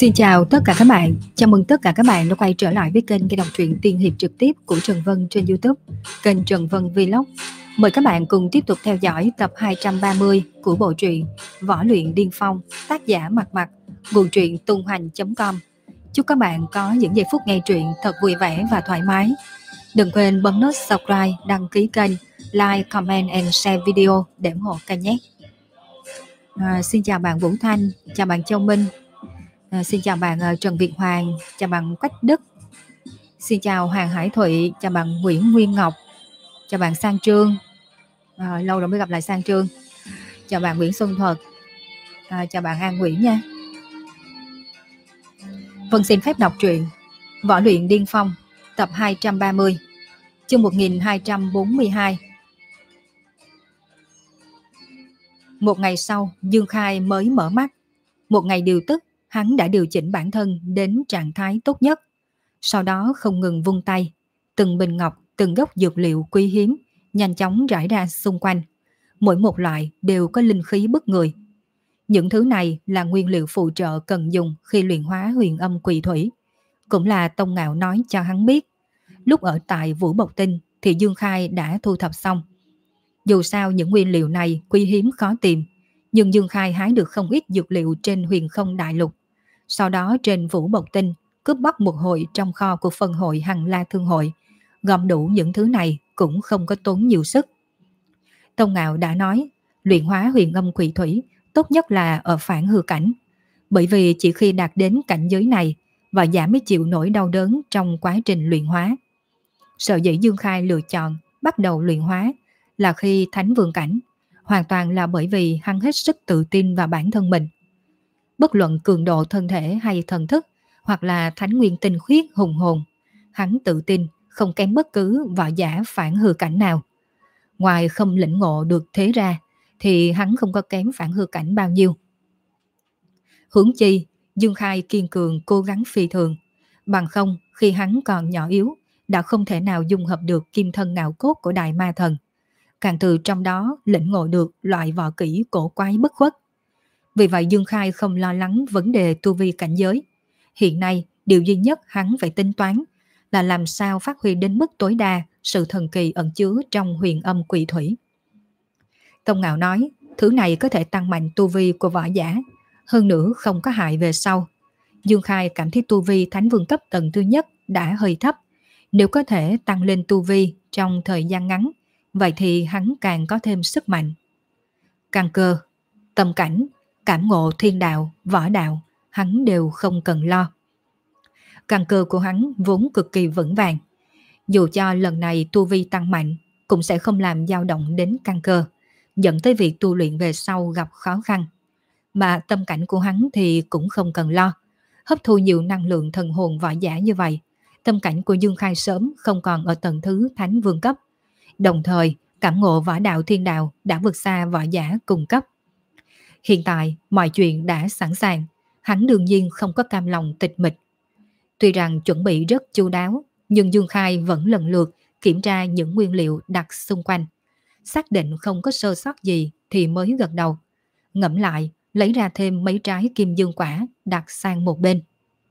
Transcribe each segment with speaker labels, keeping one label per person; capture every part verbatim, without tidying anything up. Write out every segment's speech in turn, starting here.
Speaker 1: Xin chào tất cả các bạn, chào mừng tất cả các bạn đã quay trở lại với kênh Nghe Đọc Truyện Tiên Hiệp trực tiếp của Trần Vân trên YouTube, kênh Trần Vân Vlog. Mời các bạn cùng tiếp tục theo dõi tập hai trăm ba mươi của bộ truyện Võ Luyện Điên Phong, tác giả Mặt Mặt, nguồn truyện tung hoành chấm com. Chúc các bạn có những giây phút nghe truyện thật vui vẻ và thoải mái. Đừng quên bấm nút subscribe, đăng ký kênh, like, comment and share video để ủng hộ kênh nhé. À, xin chào bạn Vũ Thanh, chào bạn Châu Minh. À, xin chào bạn uh, Trần Việt Hoàng, chào bạn Quách Đức, xin chào Hoàng Hải Thụy, chào bạn Nguyễn Nguyên Ngọc, chào bạn Sang Trương, à, lâu rồi mới gặp lại Sang Trương, chào bạn Nguyễn Xuân Thuật, à, chào bạn An Nguyễn nha. Vân xin phép đọc truyện Võ Luyện Điên Phong, tập hai trăm ba mươi, chương một nghìn hai trăm bốn mươi hai. Một ngày sau, Dương Khai mới mở mắt. Một ngày điều tức, hắn đã điều chỉnh bản thân đến trạng thái tốt nhất. Sau đó không ngừng vung tay, từng bình ngọc, từng gốc dược liệu quý hiếm nhanh chóng rải ra xung quanh. Mỗi một loại đều có linh khí bức người. Những thứ này là nguyên liệu phụ trợ cần dùng khi luyện hóa huyền âm quỷ thủy. Cũng là Tông Ngạo nói cho hắn biết. Lúc ở tại Vũ Bộc Tinh thì Dương Khai đã thu thập xong. Dù sao những nguyên liệu này quý hiếm khó tìm, nhưng Dương Khai hái được không ít dược liệu trên huyền không đại lục. Sau đó trên Vũ Bộc Tinh cướp bóc một hội trong kho của phân hội Hằng La Thương Hội. Gom đủ những thứ này cũng không có tốn nhiều sức. Tông Ngạo đã nói, luyện hóa huyền âm quỷ thủy tốt nhất là ở phản hư cảnh. Bởi vì chỉ khi đạt đến cảnh giới này, võ giả mới chịu nổi đau đớn trong quá trình luyện hóa. Sở dĩ Dương Khai lựa chọn bắt đầu luyện hóa là khi thánh vương cảnh, hoàn toàn là bởi vì hắn hết sức tự tin vào bản thân mình. Bất luận cường độ thân thể hay thần thức, hoặc là thánh nguyên tinh khiết hùng hồn, hắn tự tin không kém bất cứ võ giả phản hư cảnh nào. Ngoài không lĩnh ngộ được thế ra, thì hắn không có kém phản hư cảnh bao nhiêu. Huống chi, Dương Khai kiên cường cố gắng phi thường, bằng không khi hắn còn nhỏ yếu, đã không thể nào dung hợp được kim thân ngạo cốt của Đại Ma Thần. Càng từ trong đó lĩnh ngộ được loại võ kỹ cổ quái bất khuất. Vì vậy Dương Khai không lo lắng vấn đề tu vi cảnh giới. Hiện nay, điều duy nhất hắn phải tính toán là làm sao phát huy đến mức tối đa sự thần kỳ ẩn chứa trong huyền âm quỷ thủy. Tông Ngạo nói, thứ này có thể tăng mạnh tu vi của võ giả, hơn nữa không có hại về sau. Dương Khai cảm thấy tu vi thánh vương cấp tầng thứ nhất đã hơi thấp. Nếu có thể tăng lên tu vi trong thời gian ngắn, vậy thì hắn càng có thêm sức mạnh. Căn cơ, tâm cảnh, cảm ngộ thiên đạo, võ đạo, hắn đều không cần lo. Căn cơ của hắn vốn cực kỳ vững vàng. Dù cho lần này tu vi tăng mạnh, cũng sẽ không làm dao động đến căn cơ, dẫn tới việc tu luyện về sau gặp khó khăn. Mà tâm cảnh của hắn thì cũng không cần lo. Hấp thu nhiều năng lượng thần hồn võ giả như vậy, tâm cảnh của Dương Khai sớm không còn ở tầng thứ thánh vương cấp. Đồng thời, cảm ngộ võ đạo thiên đạo đã vượt xa võ giả cùng cấp. Hiện tại, mọi chuyện đã sẵn sàng, hắn đương nhiên không có cam lòng tịch mịch. Tuy rằng chuẩn bị rất chu đáo, nhưng Dương Khai vẫn lần lượt kiểm tra những nguyên liệu đặt xung quanh. Xác định không có sơ sót gì thì mới gật đầu. Ngẫm lại, lấy ra thêm mấy trái kim dương quả đặt sang một bên.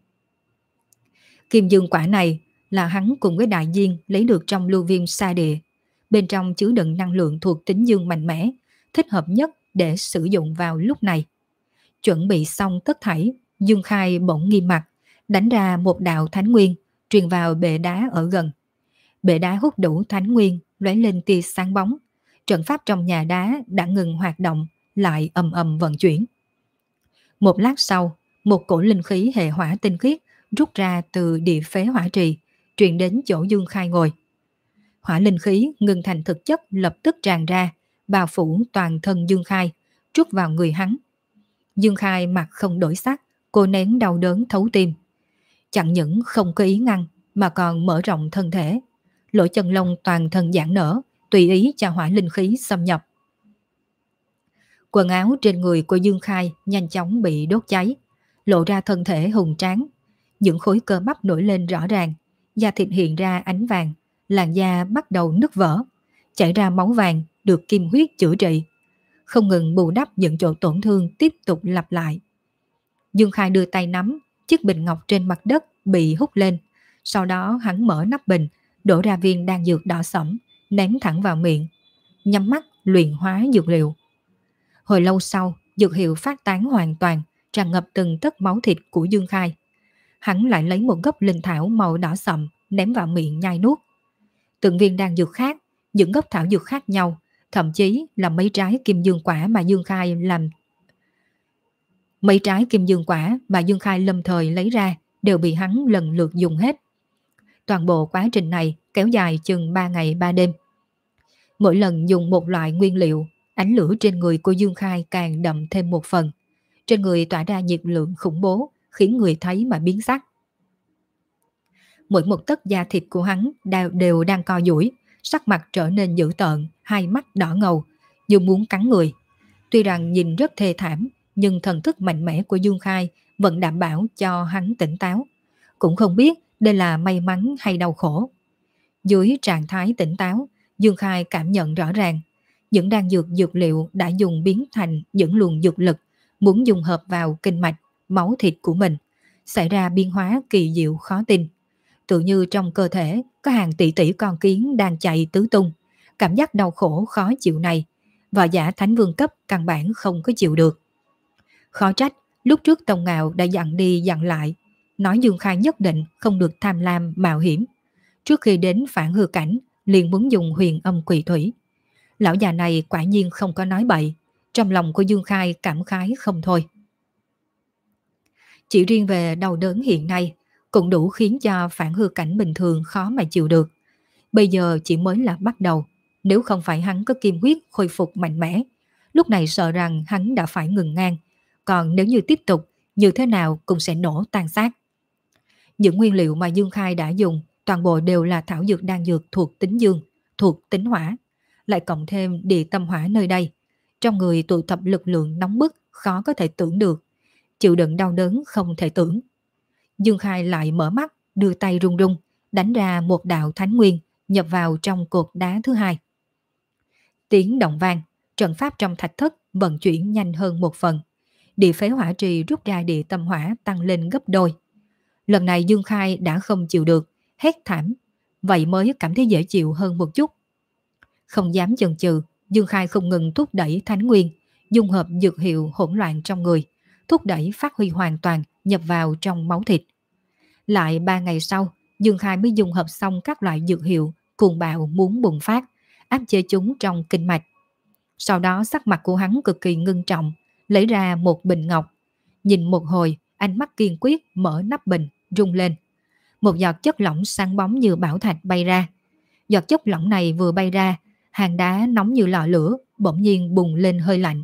Speaker 1: Kim dương quả này là hắn cùng với đại viên lấy được trong lưu viêm sa địa. Bên trong chứa đựng năng lượng thuộc tính dương mạnh mẽ, thích hợp nhất để sử dụng vào lúc này. Chuẩn bị xong tất thảy, Dương Khai bỗng nghiêm mặt, đánh ra một đạo thánh nguyên, truyền vào bệ đá ở gần. Bệ đá hút đủ thánh nguyên, lóe lên tia sáng bóng. Trận pháp trong nhà đá đã ngừng hoạt động, lại ầm ầm vận chuyển. Một lát sau, một cổ linh khí hệ hỏa tinh khiết rút ra từ địa phế hỏa trì, truyền đến chỗ Dương Khai ngồi. Hỏa linh khí ngừng thành thực chất lập tức tràn ra, bao phủ toàn thân Dương Khai, trút vào người hắn. Dương Khai mặt không đổi sắc, cô nén đau đớn thấu tim. Chẳng những không có ý ngăn, mà còn mở rộng thân thể. Lỗ chân lông toàn thân giãn nở, tùy ý cho hỏa linh khí xâm nhập. Quần áo trên người của Dương Khai nhanh chóng bị đốt cháy, lộ ra thân thể hùng tráng. Những khối cơ bắp nổi lên rõ ràng, da thịt hiện ra ánh vàng, làn da bắt đầu nứt vỡ, chảy ra máu vàng được kim huyết chữa trị. Không ngừng bù đắp những chỗ tổn thương tiếp tục lặp lại. Dương Khai đưa tay nắm, Chiếc bình ngọc trên mặt đất bị hút lên, sau đó hắn mở nắp bình, đổ ra viên đan dược đỏ sẫm, ném thẳng vào miệng, nhắm mắt luyện hóa dược liệu. Hồi lâu sau, dược hiệu phát tán hoàn toàn, tràn ngập từng tấc máu thịt của Dương Khai. Hắn lại lấy một gốc linh thảo màu đỏ sậm ném vào miệng nhai nuốt. Từng viên đan dược khác, những gốc thảo dược khác nhau, thậm chí là mấy trái kim dương quả mà Dương Khai làm mấy trái kim dương quả mà Dương Khai lâm thời lấy ra đều bị hắn lần lượt dùng hết. Toàn bộ quá trình này kéo dài chừng ba ngày ba đêm. Mỗi lần dùng một loại nguyên liệu, ánh lửa trên người của Dương Khai càng đậm thêm một phần. Trên người tỏa ra nhiệt lượng khủng bố, khiến người thấy mà biến sắc. Mỗi một tấc da thịt của hắn đều đang co duỗi, sắc mặt trở nên dữ tợn, hai mắt đỏ ngầu, như muốn cắn người. Tuy rằng nhìn rất thê thảm, nhưng thần thức mạnh mẽ của Dương Khai vẫn đảm bảo cho hắn tỉnh táo. Cũng không biết đây là may mắn hay đau khổ. Dưới trạng thái tỉnh táo, Dương Khai cảm nhận rõ ràng, những đan dược dược liệu đã dùng biến thành những luồng dược lực, muốn dung hợp vào kinh mạch, máu thịt của mình, xảy ra biến hóa kỳ diệu khó tin. Tự như trong cơ thể có hàng tỷ tỷ con kiến đang chạy tứ tung. Cảm giác đau khổ khó chịu này, võ giả thánh vương cấp căn bản không có chịu được. Khó trách, lúc trước Tông Ngạo đã dặn đi dặn lại, nói Dương Khai nhất định không được tham lam mạo hiểm. Trước khi đến phản hư cảnh, liền muốn dùng huyền âm quỷ thủy. Lão già này quả nhiên không có nói bậy, trong lòng của Dương Khai cảm khái không thôi. Chỉ riêng về đau đớn hiện nay, cũng đủ khiến cho phản hư cảnh bình thường khó mà chịu được. Bây giờ chỉ mới là bắt đầu, nếu không phải hắn có kim huyết khôi phục mạnh mẽ, lúc này sợ rằng hắn đã phải ngừng ngang, còn nếu như tiếp tục, như thế nào cũng sẽ nổ tan xác. Những nguyên liệu mà Dương Khai đã dùng, toàn bộ đều là thảo dược đan dược thuộc tính dương, thuộc tính hỏa, lại cộng thêm địa tâm hỏa nơi đây. Trong người tụ tập lực lượng nóng bức, khó có thể tưởng được, chịu đựng đau đớn không thể tưởng. Dương Khai lại mở mắt, đưa tay run run, đánh ra một đạo thánh nguyên, nhập vào trong cột đá thứ hai. Tiếng động vang, trận pháp trong thạch thất vận chuyển nhanh hơn một phần. Địa phế hỏa trì rút ra địa tâm hỏa tăng lên gấp đôi. Lần này Dương Khai đã không chịu được, hét thảm, vậy mới cảm thấy dễ chịu hơn một chút. Không dám chần chừ, Dương Khai không ngừng thúc đẩy thánh nguyên, dung hợp dược hiệu hỗn loạn trong người, thúc đẩy phát huy hoàn toàn nhập vào trong máu thịt. Lại ba ngày sau, Dương Khai mới dung hợp xong các loại dược hiệu cuồng bạo muốn bùng phát, áp chế chúng trong kinh mạch. Sau đó sắc mặt của hắn cực kỳ ngưng trọng, lấy ra một bình ngọc. Nhìn một hồi, ánh mắt kiên quyết mở nắp bình, rung lên. Một giọt chất lỏng sáng bóng như bảo thạch bay ra. Giọt chất lỏng này vừa bay ra, hang đá nóng như lò lửa, bỗng nhiên bùng lên hơi lạnh.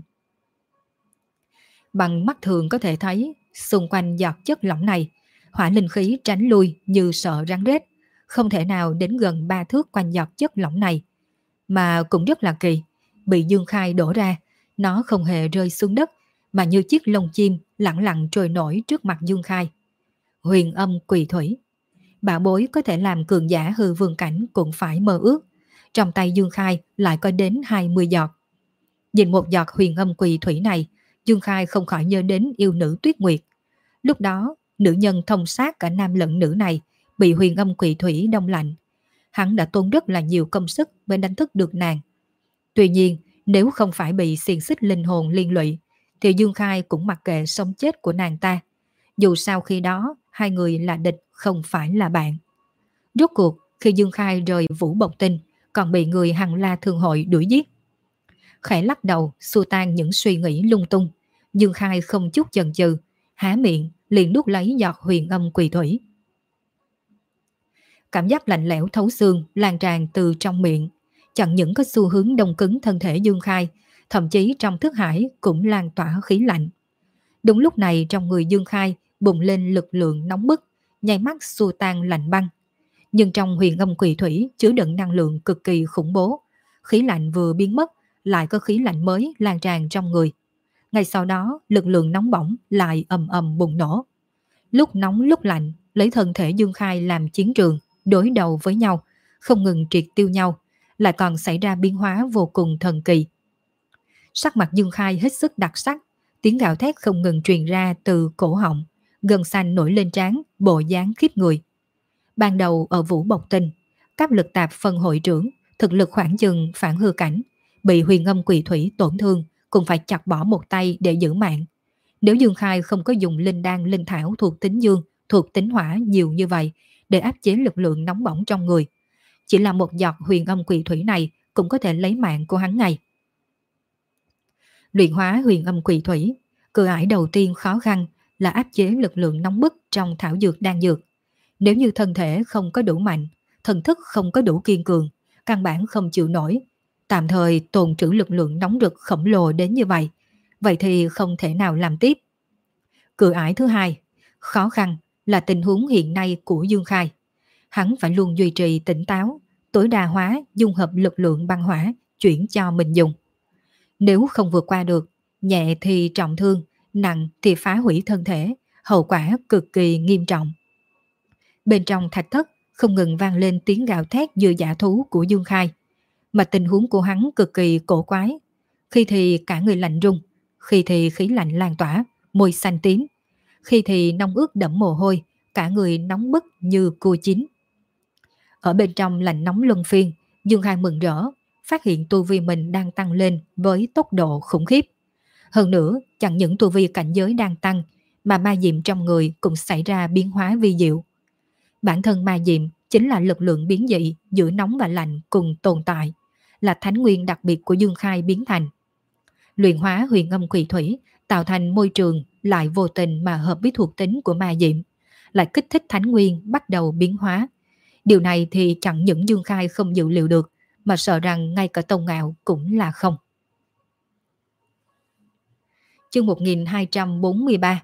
Speaker 1: Bằng mắt thường có thể thấy, xung quanh giọt chất lỏng này, hỏa linh khí tránh lui như sợ rắn rết, không thể nào đến gần ba thước quanh giọt chất lỏng này. Mà cũng rất là kỳ, bị Dương Khai đổ ra, nó không hề rơi xuống đất, mà như chiếc lông chim lẳng lặng trôi nổi trước mặt Dương Khai. Huyền âm quỷ thủy, bảo bối có thể làm cường giả hư vương cảnh cũng phải mơ ước. Trong tay Dương Khai lại có đến hai mươi giọt. Nhìn một giọt huyền âm quỷ thủy này, Dương Khai không khỏi nhớ đến yêu nữ Tuyết Nguyệt. Lúc đó, nữ nhân thông sát cả nam lẫn nữ này bị huyền âm quỷ thủy đông lạnh. Hắn đã tốn rất là nhiều công sức mới đánh thức được nàng. Tuy nhiên, nếu không phải bị xiềng xích linh hồn liên lụy, thì Dương Khai cũng mặc kệ sống chết của nàng ta. Dù sao khi đó, hai người là địch không phải là bạn. Rốt cuộc, khi Dương Khai rời Vũ Bộc Tinh, còn bị người Hằng La Thương Hội đuổi giết. Khẽ lắc đầu, xua tan những suy nghĩ lung tung, Dương Khai không chút chần chừ, há miệng liền nuốt lấy giọt huyền âm quỷ thủy. Cảm giác lạnh lẽo thấu xương lan tràn từ trong miệng, chẳng những có xu hướng đông cứng thân thể Dương Khai, thậm chí trong thức hải cũng lan tỏa khí lạnh. Đúng lúc này trong người Dương Khai bùng lên lực lượng nóng bức, nháy mắt xua tan lạnh băng. Nhưng trong huyền âm quỷ thủy chứa đựng năng lượng cực kỳ khủng bố, khí lạnh vừa biến mất, lại có khí lạnh mới lan tràn trong người. Ngay sau đó, lực lượng nóng bỏng lại ầm ầm bùng nổ. Lúc nóng lúc lạnh, lấy thân thể Dương Khai làm chiến trường, đối đầu với nhau, không ngừng triệt tiêu nhau, lại còn xảy ra biến hóa vô cùng thần kỳ. Sắc mặt Dương Khai hết sức đặc sắc, tiếng gào thét không ngừng truyền ra từ cổ họng, gân xanh nổi lên trán, bộ dáng khiếp người. Ban đầu ở Vũ Bộc Tinh, cấp lực tạp phân hội trưởng, thực lực khoảng chừng phản hư cảnh, bị huyền âm quỷ thủy tổn thương, cũng phải chặt bỏ một tay để giữ mạng. Nếu Dương Khai không có dùng linh đan linh thảo thuộc tính dương, thuộc tính hỏa nhiều như vậy để áp chế lực lượng nóng bỏng trong người, chỉ là một giọt huyền âm quỷ thủy này cũng có thể lấy mạng của hắn ngay. Luyện hóa huyền âm quỷ thủy, cửa ải đầu tiên khó khăn là áp chế lực lượng nóng bức trong thảo dược đan dược. Nếu như thân thể không có đủ mạnh, thần thức không có đủ kiên cường, căn bản không chịu nổi, tạm thời tồn trữ lực lượng nóng rực khổng lồ đến như vậy, vậy thì không thể nào làm tiếp. Cửa ải thứ hai, khó khăn là tình huống hiện nay của Dương Khai. Hắn phải luôn duy trì tỉnh táo, tối đa hóa dung hợp lực lượng băng hỏa chuyển cho mình dùng. Nếu không vượt qua được, nhẹ thì trọng thương, nặng thì phá hủy thân thể, hậu quả cực kỳ nghiêm trọng. Bên trong thạch thất không ngừng vang lên tiếng gào thét như dã thú của Dương Khai, mà tình huống của hắn cực kỳ cổ quái. Khi thì cả người lạnh run, khi thì khí lạnh lan tỏa, môi xanh tím, khi thì nóng ướt đẫm mồ hôi, cả người nóng bức như cua chín. Ở bên trong lạnh nóng luân phiên, Dương Khai mừng rỡ, phát hiện tu vi mình đang tăng lên với tốc độ khủng khiếp. Hơn nữa, chẳng những tu vi cảnh giới đang tăng, mà ma diệm trong người cũng xảy ra biến hóa vi diệu. Bản thân ma diệm chính là lực lượng biến dị giữa nóng và lạnh cùng tồn tại, là thánh nguyên đặc biệt của Dương Khai biến thành. Luyện hóa huyền âm quỷ thủy, tạo thành môi trường lại vô tình mà hợp với thuộc tính của ma diệm, lại kích thích thánh nguyên bắt đầu biến hóa. Điều này thì chẳng những Dương Khai không dự liệu được, mà sợ rằng ngay cả Tông Ngạo cũng là không. Chương một nghìn hai trăm bốn mươi ba.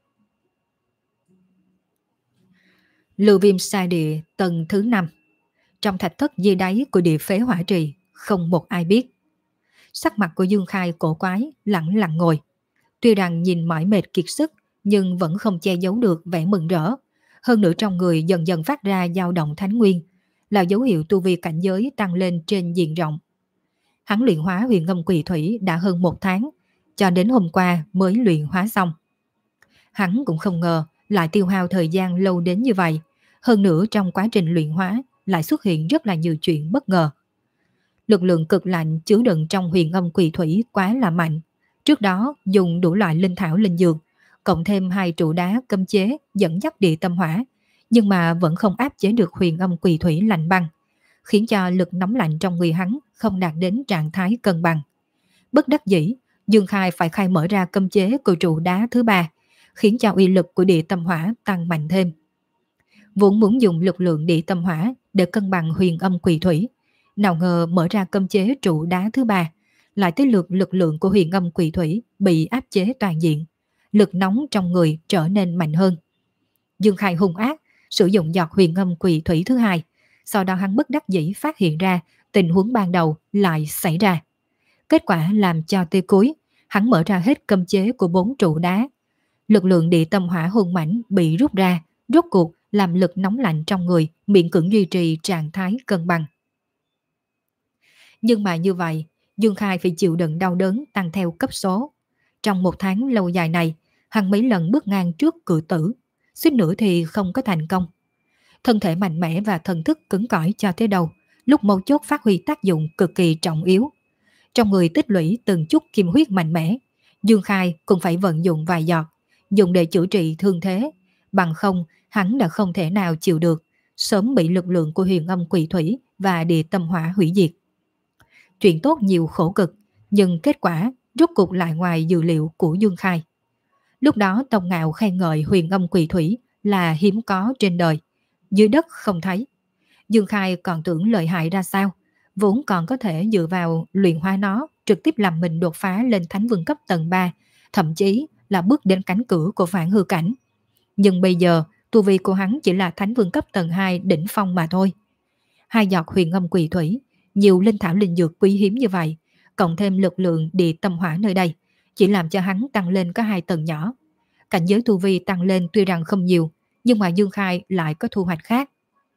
Speaker 1: Lưu Viêm Sa Địa tầng thứ năm. Trong thạch thất dưới đáy của địa phế hỏa trì, không một ai biết. Sắc mặt của Dương Khai cổ quái, lặng lặng ngồi. Tuy rằng nhìn mỏi mệt kiệt sức, nhưng vẫn không che giấu được vẻ mừng rỡ. Hơn nữa trong người dần dần phát ra dao động thánh nguyên, là dấu hiệu tu vi cảnh giới tăng lên trên diện rộng. Hắn luyện hóa huyền âm quỷ thủy đã hơn một tháng, cho đến hôm qua mới luyện hóa xong. Hắn cũng không ngờ lại tiêu hao thời gian lâu đến như vậy. Hơn nữa trong quá trình luyện hóa lại xuất hiện rất là nhiều chuyện bất ngờ. Lực lượng cực lạnh chứa đựng trong huyền âm quỷ thủy quá là mạnh. Trước đó dùng đủ loại linh thảo linh dược, cộng thêm hai trụ đá cấm chế dẫn dắt địa tâm hỏa, nhưng mà vẫn không áp chế được huyền âm quỷ thủy lạnh băng, khiến cho lực nóng lạnh trong người hắn không đạt đến trạng thái cân bằng. Bất đắc dĩ, Dương Khai phải khai mở ra cấm chế của trụ đá thứ ba, khiến cho uy lực của địa tâm hỏa tăng mạnh thêm. Vốn muốn dùng lực lượng địa tâm hỏa để cân bằng huyền âm quỷ thủy, nào ngờ mở ra cấm chế trụ đá thứ ba, lại tới lượt lực lượng của huyền âm quỷ thủy bị áp chế toàn diện, lực nóng trong người trở nên mạnh hơn. Dương Khai hung ác sử dụng giọt huyền âm quỷ thủy thứ hai, sau đó hắn bất đắc dĩ phát hiện ra tình huống ban đầu lại xảy ra. Kết quả làm cho tê cuối, hắn mở ra hết cấm chế của bốn trụ đá. Lực lượng địa tâm hỏa hung mãnh bị rút ra, rốt cuộc làm lực nóng lạnh trong người miễn cưỡng duy trì trạng thái cân bằng. Nhưng mà như vậy, Dương Khai phải chịu đựng đau đớn tăng theo cấp số. Trong một tháng lâu dài này, hắn mấy lần bước ngang trước cự tử, suýt nữa thì không có thành công. Thân thể mạnh mẽ và thần thức cứng cỏi cho tới đâu, lúc mấu chốt phát huy tác dụng cực kỳ trọng yếu. Trong người tích lũy từng chút kim huyết mạnh mẽ, Dương Khai cũng phải vận dụng vài giọt, dùng để chữa trị thương thế, bằng không hắn đã không thể nào chịu được, sớm bị lực lượng của huyền âm quỷ thủy và địa tâm hỏa hủy diệt. Chuyện tốt nhiều khổ cực, nhưng kết quả rốt cục lại ngoài dự liệu của Dương Khai. Lúc đó Tông Ngạo khen ngợi huyền âm quỷ thủy là hiếm có trên đời, dưới đất không thấy. Dương Khai còn tưởng lợi hại ra sao, vốn còn có thể dựa vào luyện hóa nó trực tiếp làm mình đột phá lên thánh vương cấp tầng ba, thậm chí là bước đến cánh cửa của phản hư cảnh. Nhưng bây giờ tu vi của hắn chỉ là thánh vương cấp tầng hai đỉnh phong mà thôi. Hai giọt huyền âm quỷ thủy, nhiều linh thảo linh dược quý hiếm như vậy, cộng thêm lực lượng địa tâm hỏa nơi đây, chỉ làm cho hắn tăng lên có hai tầng nhỏ. Cảnh giới tu vi tăng lên tuy rằng không nhiều, nhưng mà Dương Khai lại có thu hoạch khác.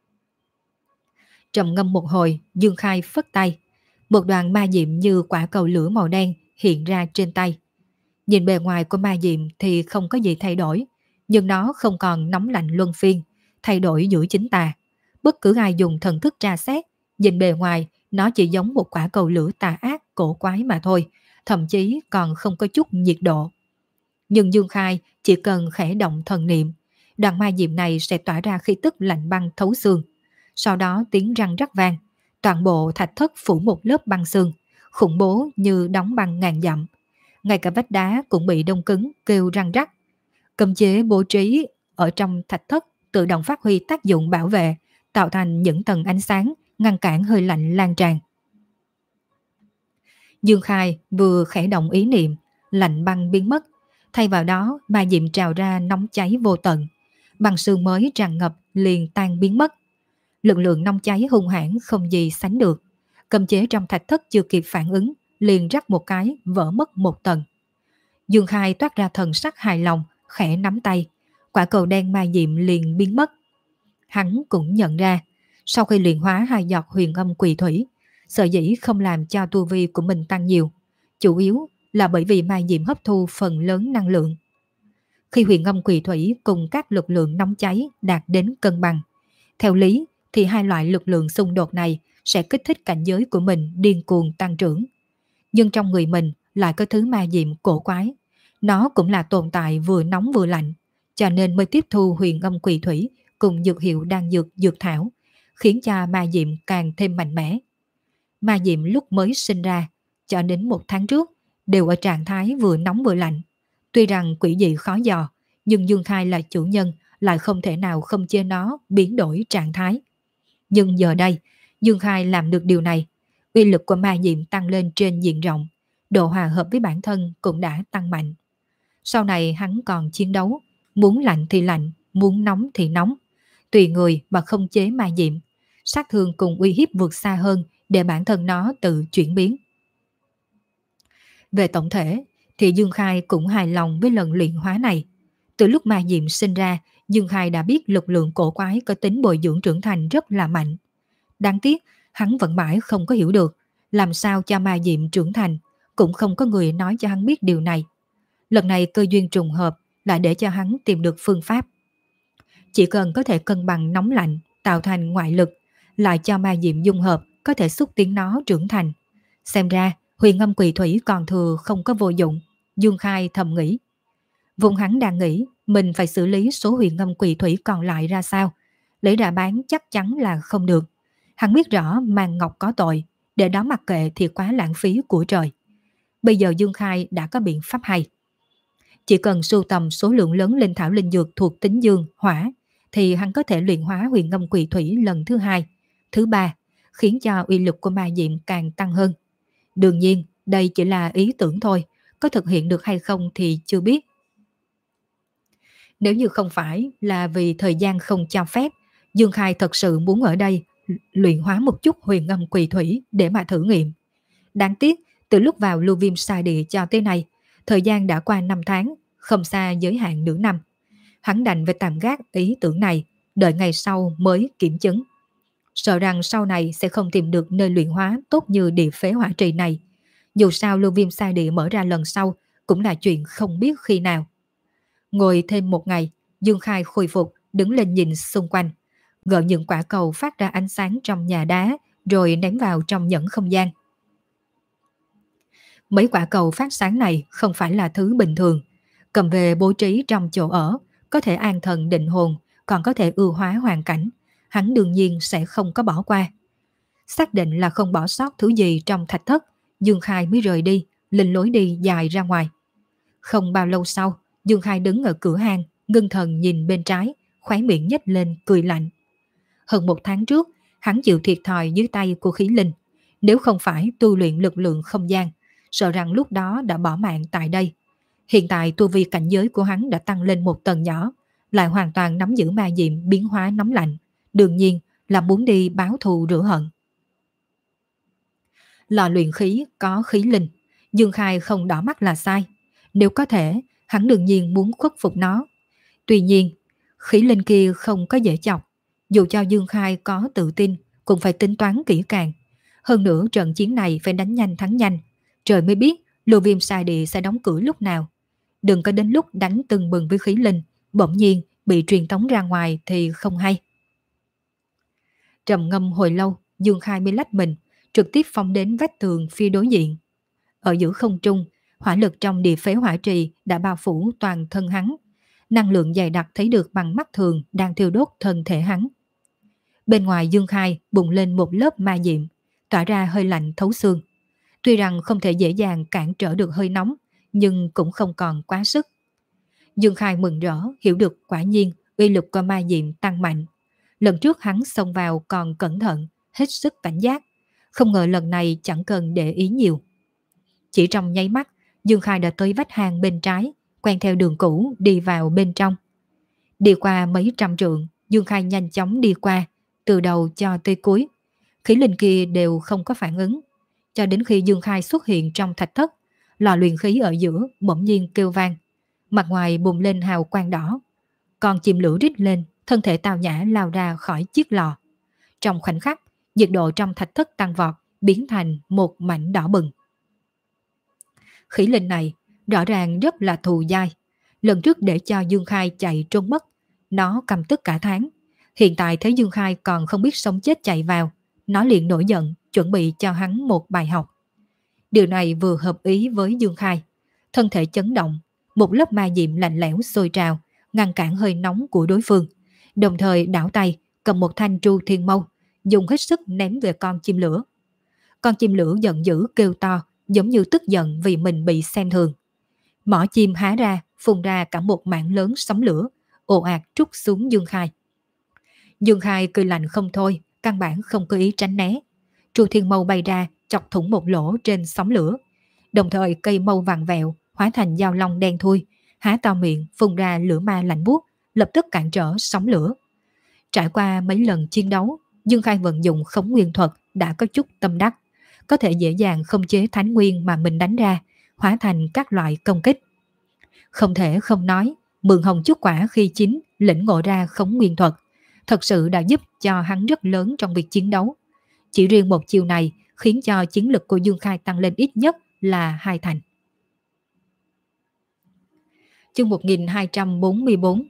Speaker 1: Trầm ngâm một hồi, Dương Khai phất tay, một đoàn ma diệm như quả cầu lửa màu đen hiện ra trên tay. Nhìn bề ngoài của ma diệm thì không có gì thay đổi, nhưng nó không còn nóng lạnh luân phiên, thay đổi giữa chính tà. Bất cứ ai dùng thần thức tra xét, nhìn bề ngoài, nó chỉ giống một quả cầu lửa tà ác cổ quái mà thôi, thậm chí còn không có chút nhiệt độ. Nhưng Dương Khai chỉ cần khẽ động thần niệm, đoàn ma diệm này sẽ tỏa ra khí tức lạnh băng thấu xương. Sau đó tiếng răng rắc vang, toàn bộ thạch thất phủ một lớp băng xương, khủng bố như đóng băng ngàn dặm. Ngay cả vách đá cũng bị đông cứng kêu răng rắc. Cấm chế bố trí ở trong thạch thất tự động phát huy tác dụng bảo vệ, tạo thành những tầng ánh sáng ngăn cản hơi lạnh lan tràn. Dương Khai vừa khẽ động ý niệm, lạnh băng biến mất, thay vào đó ma diệm trào ra nóng cháy vô tận, băng sương mới tràn ngập liền tan biến mất. Lực lượng nóng cháy hung hãn không gì sánh được, cấm chế trong thạch thất chưa kịp phản ứng, liền rắc một cái vỡ mất một tầng. Dương Khai toát ra thần sắc hài lòng, khẽ nắm tay, quả cầu đen ma diệm liền biến mất. Hắn cũng nhận ra, sau khi luyện hóa hai giọt huyền âm quỷ thủy, sở dĩ không làm cho tu vi của mình tăng nhiều, chủ yếu là bởi vì ma diệm hấp thu phần lớn năng lượng. Khi huyền âm quỷ thủy cùng các lực lượng nóng cháy đạt đến cân bằng, theo lý thì hai loại lực lượng xung đột này sẽ kích thích cảnh giới của mình điên cuồng tăng trưởng. Nhưng trong người mình lại có thứ ma diệm cổ quái, nó cũng là tồn tại vừa nóng vừa lạnh, cho nên mới tiếp thu huyền âm quỷ thủy cùng dược hiệu đan dược dược thảo, khiến cho ma diệm càng thêm mạnh mẽ. Ma diệm lúc mới sinh ra cho đến một tháng trước đều ở trạng thái vừa nóng vừa lạnh. Tuy rằng quỷ dị khó dò, nhưng Dương Khai là chủ nhân lại không thể nào không chế nó biến đổi trạng thái. Nhưng giờ đây, Dương Khai làm được điều này, uy lực của ma diệm tăng lên trên diện rộng, độ hòa hợp với bản thân cũng đã tăng mạnh. Sau này hắn còn chiến đấu, muốn lạnh thì lạnh, muốn nóng thì nóng, tùy người mà không chế ma diệm, sát thương cùng uy hiếp vượt xa hơn để bản thân nó tự chuyển biến. Về tổng thể thì Dương Khai cũng hài lòng với lần luyện hóa này. Từ lúc ma diệm sinh ra, Dương Khai đã biết lực lượng cổ quái có tính bồi dưỡng trưởng thành rất là mạnh. Đáng tiếc, hắn vẫn mãi không có hiểu được làm sao cho ma diệm trưởng thành, cũng không có người nói cho hắn biết điều này. Lần này cơ duyên trùng hợp là để cho hắn tìm được phương pháp. Chỉ cần có thể cân bằng nóng lạnh, tạo thành ngoại lực, lại cho ma diệm dung hợp, có thể xúc tiến nó trưởng thành. Xem ra, huyền âm quỷ thủy còn thừa không có vô dụng, Dương Khai thầm nghĩ. Vùng hắn đang nghĩ mình phải xử lý số huyền âm quỷ thủy còn lại ra sao, lấy ra bán chắc chắn là không được. Hắn biết rõ Màn Ngọc có tội, để đó mặc kệ thì quá lãng phí của trời. Bây giờ Dương Khai đã có biện pháp hay. Chỉ cần sưu tầm số lượng lớn linh thảo linh dược thuộc tính dương, hỏa, thì hắn có thể luyện hóa huyền âm quỷ thủy lần thứ hai, thứ ba, khiến cho uy lực của ma diệm càng tăng hơn. Đương nhiên, đây chỉ là ý tưởng thôi, có thực hiện được hay không thì chưa biết. Nếu như không phải là vì thời gian không cho phép, Dương Khai thật sự muốn ở đây luyện hóa một chút huyền âm quỷ thủy để mà thử nghiệm. Đáng tiếc, từ lúc vào lưu viêm sai địa cho tới nay, thời gian đã qua năm tháng, không xa giới hạn nửa năm. Hắn đành phải tạm gác ý tưởng này, đợi ngày sau mới kiểm chứng. Sợ rằng sau này sẽ không tìm được nơi luyện hóa tốt như địa phế hỏa trì này. Dù sao lưu viêm sai địa mở ra lần sau cũng là chuyện không biết khi nào. Ngồi thêm một ngày, Dương Khai khôi phục, đứng lên nhìn xung quanh, gỡ những quả cầu phát ra ánh sáng trong nhà đá, rồi ném vào trong nhẫn không gian. Mấy quả cầu phát sáng này không phải là thứ bình thường, cầm về bố trí trong chỗ ở, có thể an thần định hồn, còn có thể ưu hóa hoàn cảnh, hắn đương nhiên sẽ không có bỏ qua. Xác định là không bỏ sót thứ gì trong thạch thất, Dương Khai mới rời đi, lên lối đi dài ra ngoài. Không bao lâu sau, Dương Khai đứng ở cửa hàng, ngưng thần nhìn bên trái, khóe miệng nhếch lên cười lạnh. Hơn một tháng trước, hắn chịu thiệt thòi dưới tay của khí linh. Nếu không phải tu luyện lực lượng không gian, sợ rằng lúc đó đã bỏ mạng tại đây. Hiện tại tu vi cảnh giới của hắn đã tăng lên một tầng nhỏ, lại hoàn toàn nắm giữ ma diệm biến hóa nóng lạnh. Đương nhiên là muốn đi báo thù rửa hận. Lò luyện khí có khí linh, Dương Khai không đỏ mắt là sai. Nếu có thể, hắn đương nhiên muốn khuất phục nó. Tuy nhiên, khí linh kia không có dễ chọc. Dù cho Dương Khai có tự tin, cũng phải tính toán kỹ càng. Hơn nữa trận chiến này phải đánh nhanh thắng nhanh. Trời mới biết lưu viêm sai địa sẽ đóng cửa lúc nào. Đừng có đến lúc đánh từng bừng với khí linh, bỗng nhiên bị truyền tống ra ngoài thì không hay. Trầm ngâm hồi lâu, Dương Khai mới lách mình, trực tiếp phóng đến vách tường phía đối diện. Ở giữa không trung, hỏa lực trong địa phế hỏa trì đã bao phủ toàn thân hắn. Năng lượng dày đặc thấy được bằng mắt thường đang thiêu đốt thân thể hắn. Bên ngoài Dương Khai bùng lên một lớp ma diệm, tỏa ra hơi lạnh thấu xương. Tuy rằng không thể dễ dàng cản trở được hơi nóng, nhưng cũng không còn quá sức. Dương Khai mừng rỡ hiểu được quả nhiên uy lực của ma diệm tăng mạnh. Lần trước hắn xông vào còn cẩn thận, hết sức cảnh giác. Không ngờ lần này chẳng cần để ý nhiều. Chỉ trong nháy mắt, Dương Khai đã tới vách hang bên trái, quen theo đường cũ đi vào bên trong. Đi qua mấy trăm trượng, Dương Khai nhanh chóng đi qua, từ đầu cho tới cuối. Khí linh kia đều không có phản ứng. Cho đến khi Dương Khai xuất hiện trong thạch thất, lò luyện khí ở giữa bỗng nhiên kêu vang. Mặt ngoài bùng lên hào quang đỏ. Còn chìm lửa rít lên, thân thể Tào Nhã lao ra khỏi chiếc lò. Trong khoảnh khắc, nhiệt độ trong thạch thất tăng vọt, biến thành một mảnh đỏ bừng. Khí linh này rõ ràng rất là thù dai. Lần trước để cho Dương Khai chạy trốn mất, nó căm tức cả tháng. Hiện tại thấy Dương Khai còn không biết sống chết chạy vào, nó liền nổi giận, chuẩn bị cho hắn một bài học. Điều này vừa hợp ý với Dương Khai. Thân thể chấn động, một lớp ma diệm lạnh lẽo sôi trào, ngăn cản hơi nóng của đối phương. Đồng thời đảo tay, cầm một thanh tru thiên mâu, dùng hết sức ném về con chim lửa. Con chim lửa giận dữ kêu to, giống như tức giận vì mình bị xem thường. Mỏ chim há ra, phun ra cả một mảng lớn sóng lửa, ồ ạt trút xuống Dương Khai. Dương Khai cười lạnh không thôi, căn bản không có ý tránh né. Tru thiên mâu bay ra, chọc thủng một lỗ trên sóng lửa. Đồng thời cây mâu vàng vẹo, hóa thành dao long đen thui, há to miệng phun ra lửa ma lạnh buốt, lập tức cản trở sóng lửa. Trải qua mấy lần chiến đấu, Dương Khai vận dụng khống nguyên thuật đã có chút tâm đắc, có thể dễ dàng khống chế thánh nguyên mà mình đánh ra, hóa thành các loại công kích. Không thể không nói, Mượn Hồng Chút Quả khi chín lĩnh ngộ ra khống nguyên thuật, thật sự đã giúp cho hắn rất lớn trong việc chiến đấu. Chỉ riêng một chiều này khiến cho chiến lực của Dương Khai tăng lên ít nhất là hai thành. Chương một nghìn hai trăm bốn mươi bốn.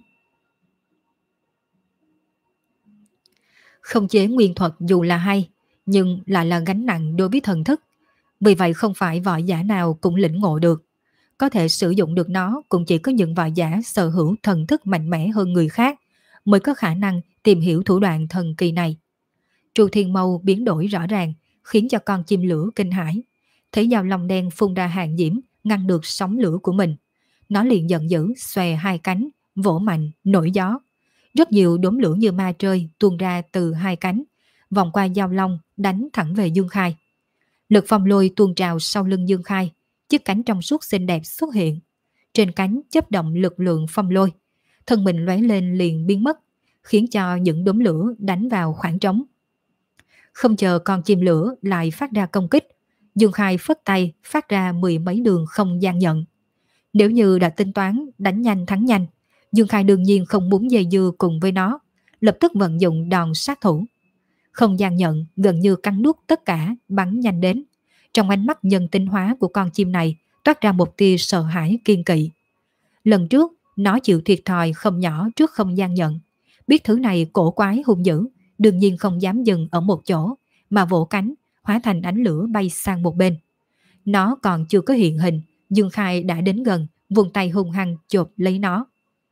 Speaker 1: Khống chế nguyên thuật dù là hay, nhưng lại là gánh nặng đối với thần thức. Vì vậy không phải võ giả nào cũng lĩnh ngộ được. Có thể sử dụng được nó cũng chỉ có những võ giả sở hữu thần thức mạnh mẽ hơn người khác mới có khả năng tìm hiểu thủ đoạn thần kỳ này. Tru thiên mâu biến đổi rõ ràng, khiến cho con chim lửa kinh hãi. Thấy dao long đen phun ra hàng diễm ngăn được sóng lửa của mình, nó liền giận dữ xòe hai cánh, vỗ mạnh nổi gió. Rất nhiều đốm lửa như ma rơi tuôn ra từ hai cánh, vòng qua dao long đánh thẳng về Dương Khai. Lực phong lôi tuôn trào sau lưng Dương Khai, chiếc cánh trong suốt xinh đẹp xuất hiện. Trên cánh chấp động lực lượng phong lôi, thân mình lóe lên liền biến mất, khiến cho những đốm lửa đánh vào khoảng trống. Không chờ con chim lửa lại phát ra công kích, Dương Khai phất tay phát ra mười mấy đường không gian nhận. Nếu như đã tính toán đánh nhanh thắng nhanh, Dương Khai đương nhiên không muốn dây dưa cùng với nó, lập tức vận dụng đòn sát thủ. Không gian nhận gần như cắn nuốt tất cả, bắn nhanh đến. Trong ánh mắt nhân tinh hóa của con chim này toát ra một tia sợ hãi kiên kỵ. Lần trước nó chịu thiệt thòi không nhỏ trước không gian nhận, biết thứ này cổ quái hung dữ, đương nhiên không dám dừng ở một chỗ, mà vỗ cánh hóa thành ánh lửa bay sang một bên. Nó còn chưa có hiện hình, Dương Khai đã đến gần, vùng tay hung hăng chộp lấy nó.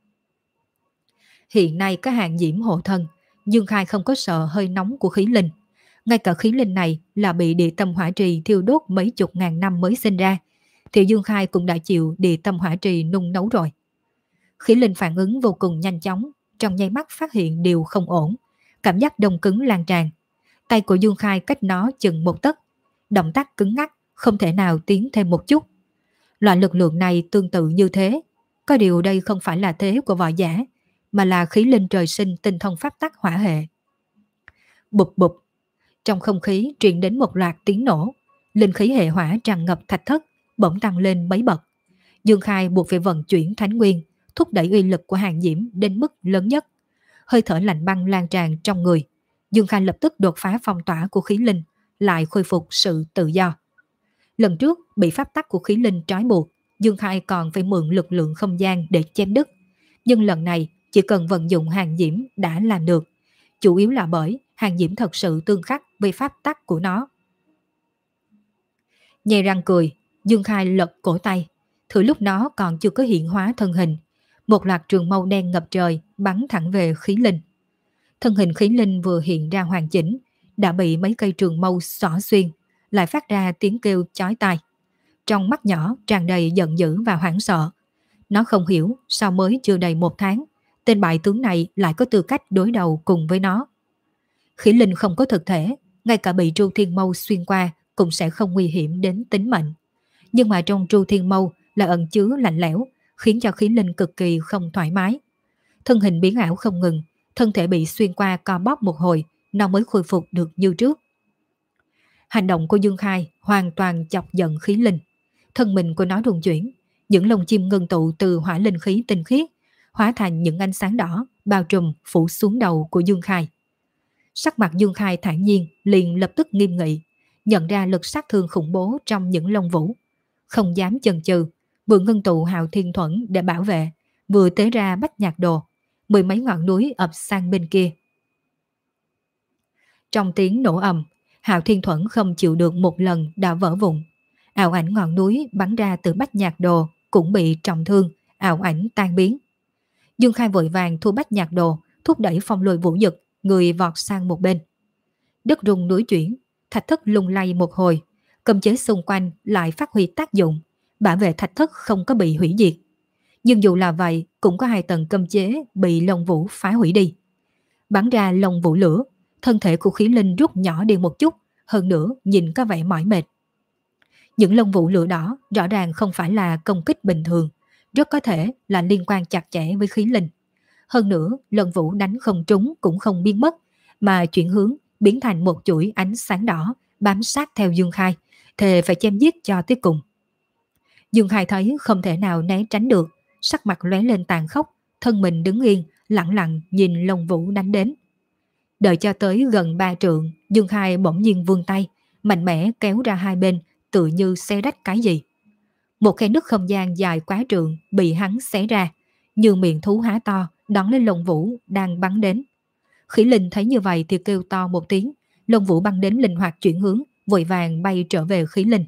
Speaker 1: Hiện nay có hàng diễm hộ thân, Dương Khai không có sợ hơi nóng của khí linh. Ngay cả khí linh này là bị địa tâm hỏa trì thiêu đốt mấy chục ngàn năm mới sinh ra, thì Dương Khai cũng đã chịu địa tâm hỏa trì nung nấu rồi. Khí linh phản ứng vô cùng nhanh chóng, trong nháy mắt phát hiện điều không ổn, cảm giác đông cứng lan tràn. Tay của Dương Khai cách nó chừng một tấc, động tác cứng ngắc, không thể nào tiến thêm một chút. Loại lực lượng này tương tự như thế, có điều đây không phải là thế của võ giả, mà là khí linh trời sinh tinh thông pháp tắc hỏa hệ. Bụp bụp, trong không khí truyền đến một loạt tiếng nổ, linh khí hệ hỏa tràn ngập thạch thất, bỗng tăng lên mấy bậc. Dương Khai buộc phải vận chuyển thánh nguyên, thúc đẩy uy lực của hàng diễm đến mức lớn nhất. Hơi thở lạnh băng lan tràn trong người, Dương Khai lập tức đột phá phong tỏa của khí linh, lại khôi phục sự tự do. Lần trước bị pháp tắc của khí linh trói buộc, Dương Khai còn phải mượn lực lượng không gian để chém đứt. Nhưng lần này chỉ cần vận dụng hàng diễm đã làm được, chủ yếu là bởi hàng diễm thật sự tương khắc với pháp tắc của nó. Nhè răng cười, Dương Khai lật cổ tay, thử lúc nó còn chưa có hiện hóa thân hình, một loạt trường mâu đen ngập trời bắn thẳng về khí linh. Thân hình khí linh vừa hiện ra hoàn chỉnh, đã bị mấy cây trường mâu xỏ xuyên, lại phát ra tiếng kêu chói tai. Trong mắt nhỏ tràn đầy giận dữ và hoảng sợ. Nó không hiểu sao mới chưa đầy một tháng, tên bại tướng này lại có tư cách đối đầu cùng với nó. Khí linh không có thực thể, ngay cả bị Tru Thiên Mâu xuyên qua cũng sẽ không nguy hiểm đến tính mệnh. Nhưng mà trong Tru Thiên Mâu là ẩn chứa lạnh lẽo, khiến cho khí linh cực kỳ không thoải mái. Thân hình biến ảo không ngừng, thân thể bị xuyên qua co bóp một hồi, nó mới khôi phục được như trước. Hành động của Dương Khai hoàn toàn chọc giận khí linh. Thân mình của nó rung chuyển, những lông chim ngưng tụ từ hỏa linh khí tinh khiết, hóa thành những ánh sáng đỏ, bao trùm phủ xuống đầu của Dương Khai. Sắc mặt Dương Khai thản nhiên, liền lập tức nghiêm nghị, nhận ra lực sát thương khủng bố trong những lông vũ. Không dám chần chừ, vừa ngưng tụ Hạo Thiên Thuẫn để bảo vệ, vừa tế ra Bách Nhạc Đồ, mười mấy ngọn núi ập sang bên kia. Trong tiếng nổ ầm, Hạo Thiên Thuẫn không chịu được một lần đã vỡ vụn. Ảo ảnh ngọn núi bắn ra từ Bách Nhạc Đồ cũng bị trọng thương, ảo ảnh tan biến. Dương Khai vội vàng thu Bách Nhạc Đồ, thúc đẩy phong lôi vũ dực, người vọt sang một bên. Đất rung núi chuyển, thạch thất lung lay một hồi, cấm chế xung quanh lại phát huy tác dụng, bảo vệ thạch thất không có bị hủy diệt. Nhưng dù là vậy, cũng có hai tầng cấm chế bị lông vũ phá hủy đi. Bắn ra lông vũ lửa, thân thể của khí linh rút nhỏ đi một chút, hơn nữa nhìn có vẻ mỏi mệt. Những lông vũ lửa đỏ rõ ràng không phải là công kích bình thường, rất có thể là liên quan chặt chẽ với khí linh. Hơn nữa, lông vũ đánh không trúng cũng không biến mất, mà chuyển hướng biến thành một chuỗi ánh sáng đỏ bám sát theo Dương Khai, thề phải chém giết cho tới cùng. Dương Khai thấy không thể nào né tránh được, sắc mặt lóe lên tàn khốc, thân mình đứng yên, lặng lặng nhìn lông vũ đánh đến. Đợi cho tới gần ba trượng, Dương Khai bỗng nhiên vươn tay, mạnh mẽ kéo ra hai bên, tự như xé rách cái gì. Một khe nứt không gian dài quá trượng bị hắn xé ra, như miệng thú há to, đón lấy lông vũ đang bắn đến. Khỉ linh thấy như vậy thì kêu to một tiếng, lông vũ bắn đến linh hoạt chuyển hướng, vội vàng bay trở về khí linh.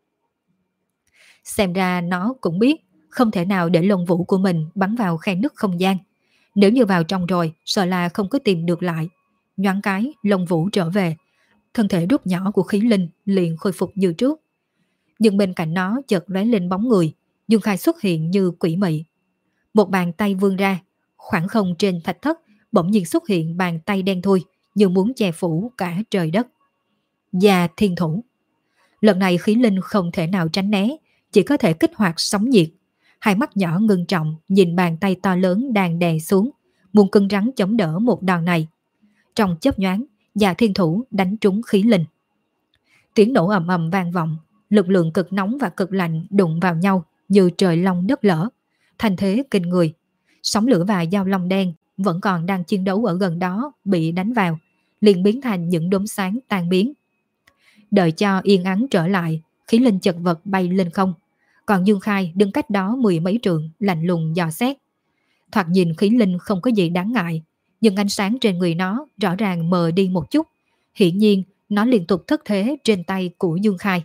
Speaker 1: Xem ra nó cũng biết không thể nào để lông vũ của mình bắn vào khe nứt không gian. Nếu như vào trong rồi, sợ là không có tìm được lại. Nhoáng cái, lông vũ trở về, thân thể rút nhỏ của khí linh liền khôi phục như trước. Nhưng bên cạnh nó chợt lóe lên bóng người, Dương Khai xuất hiện như quỷ mị. Một bàn tay vươn ra, khoảng không trên thạch thất bỗng nhiên xuất hiện bàn tay đen thui, như muốn che phủ cả trời đất. Và thiên thủ. Lần này khí linh không thể nào tránh né, chỉ có thể kích hoạt sóng nhiệt. Hai mắt nhỏ ngưng trọng nhìn bàn tay to lớn đang đè xuống, muốn cứng rắn chống đỡ một đòn này. Trong chớp nhoáng, Dạ Thiên Thủ đánh trúng khí linh. Tiếng nổ ầm ầm vang vọng, lực lượng cực nóng và cực lạnh đụng vào nhau như trời long đất lở, thành thế kinh người. Sóng lửa và dao long đen vẫn còn đang chiến đấu ở gần đó bị đánh vào, liền biến thành những đốm sáng tan biến. Đợi cho yên ắng trở lại, khí linh chật vật bay lên không, còn Dương Khai đứng cách đó mười mấy trượng lạnh lùng dò xét. Thoạt nhìn khí linh không có gì đáng ngại, nhưng ánh sáng trên người nó rõ ràng mờ đi một chút. Hiển nhiên nó liên tục thất thế trên tay của Dương Khai.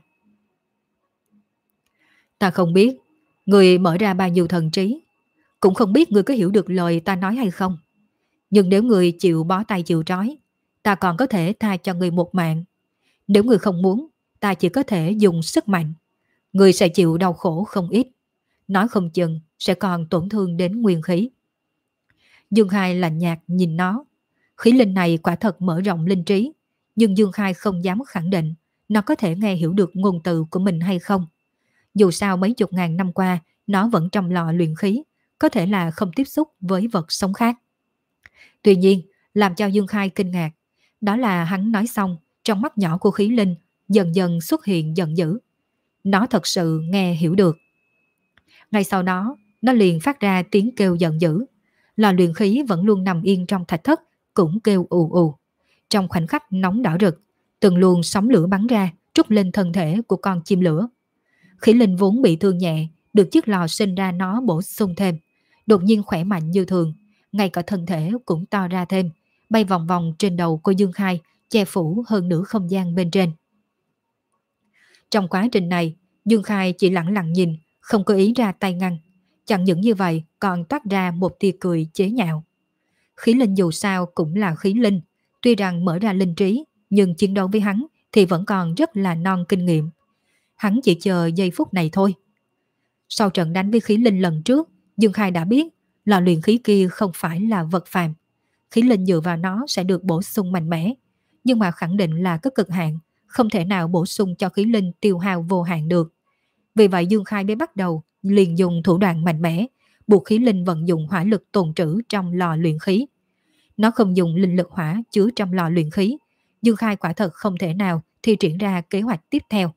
Speaker 1: Ta không biết người mở ra bao nhiêu thần trí, cũng không biết người có hiểu được lời ta nói hay không. Nhưng nếu người chịu bó tay chịu trói, ta còn có thể tha cho người một mạng. Nếu người không muốn, ta chỉ có thể dùng sức mạnh. Người sẽ chịu đau khổ không ít, nói không chừng sẽ còn tổn thương đến nguyên khí. Dương Khai lạnh nhạt nhìn nó. Khí linh này quả thật mở rộng linh trí, nhưng Dương Khai không dám khẳng định nó có thể nghe hiểu được ngôn từ của mình hay không. Dù sao mấy chục ngàn năm qua, nó vẫn trong lò luyện khí, có thể là không tiếp xúc với vật sống khác. Tuy nhiên, làm cho Dương Khai kinh ngạc, đó là hắn nói xong, trong mắt nhỏ của khí linh dần dần xuất hiện giận dữ. Nó thật sự nghe hiểu được. Ngay sau đó, nó liền phát ra tiếng kêu giận dữ. Lò luyện khí vẫn luôn nằm yên trong thạch thất, cũng kêu ù ù. Trong khoảnh khắc nóng đỏ rực, từng luồng sóng lửa bắn ra, trút lên thân thể của con chim lửa. Khỉ linh vốn bị thương nhẹ, được chiếc lò sinh ra nó bổ sung thêm. đột nhiên khỏe mạnh như thường, ngay cả thân thể cũng to ra thêm, bay vòng vòng trên đầu của Dương Khai, che phủ hơn nửa không gian bên trên. Trong quá trình này, Dương Khai chỉ lặng lặng nhìn, không có ý ra tay ngăn. Chẳng những như vậy còn toát ra một tia cười chế nhạo. Khí linh dù sao cũng là khí linh, tuy rằng mở ra linh trí, nhưng chiến đấu với hắn thì vẫn còn rất là non kinh nghiệm. Hắn chỉ chờ giây phút này thôi. Sau trận đánh với khí linh lần trước, Dương Khai đã biết lò luyện khí kia không phải là vật phàm. Khí linh dựa vào nó sẽ được bổ sung mạnh mẽ, nhưng mà khẳng định là có cực hạn, không thể nào bổ sung cho khí linh tiêu hao vô hạn được. Vì vậy Dương Khai mới bắt đầu liền dùng thủ đoạn mạnh mẽ, buộc khí linh vận dụng hỏa lực tồn trữ trong lò luyện khí. Nó không dùng linh lực hỏa chứa trong lò luyện khí, Dương Khai quả thật không thể nào thi triển ra kế hoạch tiếp theo.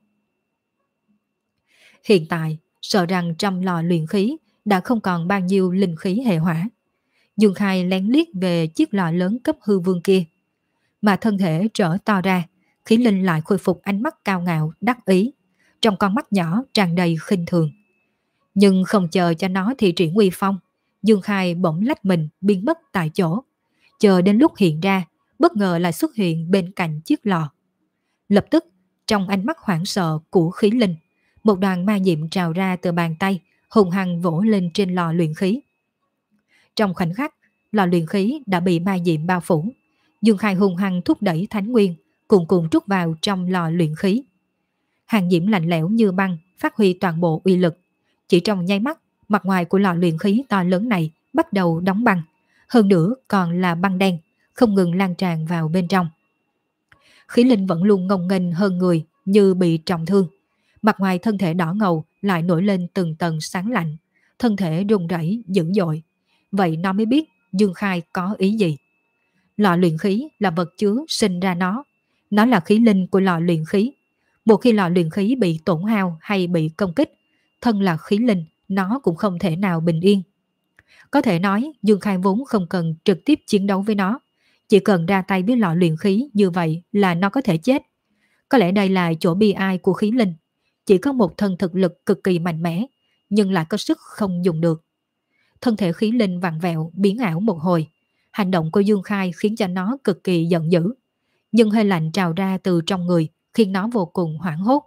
Speaker 1: Hiện tại, sợ rằng trong lò luyện khí đã không còn bao nhiêu linh khí hệ hỏa. Dương Khai lén liếc về chiếc lò lớn cấp hư vương kia, mà thân thể trở to ra, khí linh lại khôi phục ánh mắt cao ngạo, đắc ý, trong con mắt nhỏ tràn đầy khinh thường. Nhưng không chờ cho nó thi triển uy phong, Dương Khai bỗng lách mình biến mất tại chỗ, chờ đến lúc hiện ra, bất ngờ lại xuất hiện bên cạnh chiếc lò. Lập tức, trong ánh mắt hoảng sợ của khí linh, một đoàn ma diệm trào ra từ bàn tay, hùng hăng vỗ lên trên lò luyện khí. Trong khoảnh khắc, lò luyện khí đã bị ma diệm bao phủ. Dương Khai hùng hăng thúc đẩy thánh nguyên, cùng cùng trút vào trong lò luyện khí. Hàng diễm lạnh lẽo như băng phát huy toàn bộ uy lực. Chỉ trong nháy mắt, mặt ngoài của lò luyện khí to lớn này bắt đầu đóng băng. Hơn nữa còn là băng đen, không ngừng lan tràn vào bên trong. Khí linh vẫn luôn ngông nghênh hơn người, như bị trọng thương. Mặt ngoài thân thể đỏ ngầu lại nổi lên từng tầng sáng lạnh, thân thể run rẩy dữ dội. Vậy nó mới biết Dương Khai có ý gì. Lò luyện khí là vật chứa sinh ra nó. Nó là khí linh của lò luyện khí. Một khi lò luyện khí bị tổn hao hay bị công kích, thân là khí linh, nó cũng không thể nào bình yên. Có thể nói Dương Khai vốn không cần trực tiếp chiến đấu với nó, chỉ cần ra tay với lò luyện khí như vậy là nó có thể chết. Có lẽ đây là chỗ bi ai của khí linh, chỉ có một thân thực lực cực kỳ mạnh mẽ, nhưng lại có sức không dùng được. Thân thể khí linh vặn vẹo biến ảo một hồi, hành động của Dương Khai khiến cho nó cực kỳ giận dữ, nhưng hơi lạnh trào ra từ trong người khiến nó vô cùng hoảng hốt.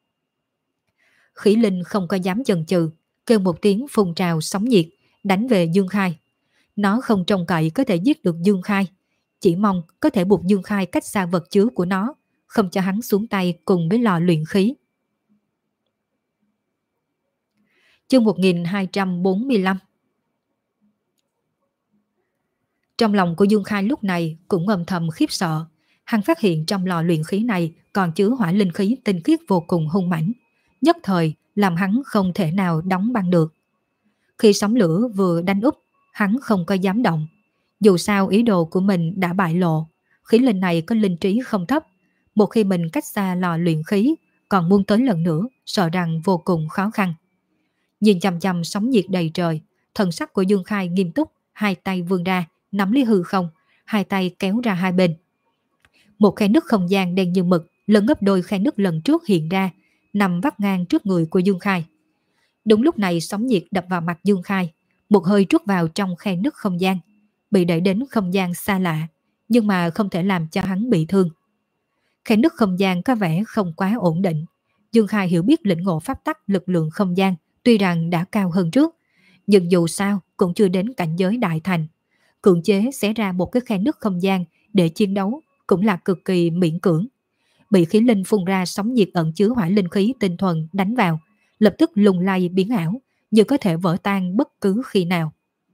Speaker 1: Khí linh không có dám chần chừ, kêu một tiếng phun trào sóng nhiệt, đánh về Dương Khai. Nó không trông cậy có thể giết được Dương Khai, chỉ mong có thể buộc Dương Khai cách xa vật chứa của nó, không cho hắn xuống tay cùng với lò luyện khí. Chương một nghìn hai trăm bốn mươi lăm. Trong lòng của Dương Khai lúc này cũng âm thầm khiếp sợ. Hắn phát hiện trong lò luyện khí này còn chứa hỏa linh khí tinh khiết vô cùng hung mãnh, nhất thời làm hắn không thể nào đóng băng được. Khi sóng lửa vừa đánh úp, hắn không có dám động. Dù sao ý đồ của mình đã bại lộ, khí linh này có linh trí không thấp. Một khi mình cách xa lò luyện khí, còn muốn tới lần nữa, sợ rằng vô cùng khó khăn. Nhìn chằm chằm sóng nhiệt đầy trời, thần sắc của Dương Khai nghiêm túc, hai tay vươn ra, nắm lấy hư không, hai tay kéo ra hai bên. Một khe nứt không gian đen như mực, lớn gấp đôi khe nứt lần trước hiện ra, nằm vắt ngang trước người của Dương Khai. Đúng lúc này sóng nhiệt đập vào mặt Dương Khai, một hơi trút vào trong khe nứt không gian, bị đẩy đến không gian xa lạ, nhưng mà không thể làm cho hắn bị thương. Khe nứt không gian có vẻ không quá ổn định. Dương Khai hiểu biết lĩnh ngộ pháp tắc lực lượng không gian, tuy rằng đã cao hơn trước, nhưng dù sao cũng chưa đến cảnh giới đại thành. Cưỡng chế xé ra một cái khe nứt không gian để chiến đấu cũng là cực kỳ miễn cưỡng. Bị khí linh phun ra sóng nhiệt ẩn chứa hỏa linh khí tinh thuần đánh vào, lập tức lung lay biến ảo, như có thể vỡ tan bất cứ khi nào.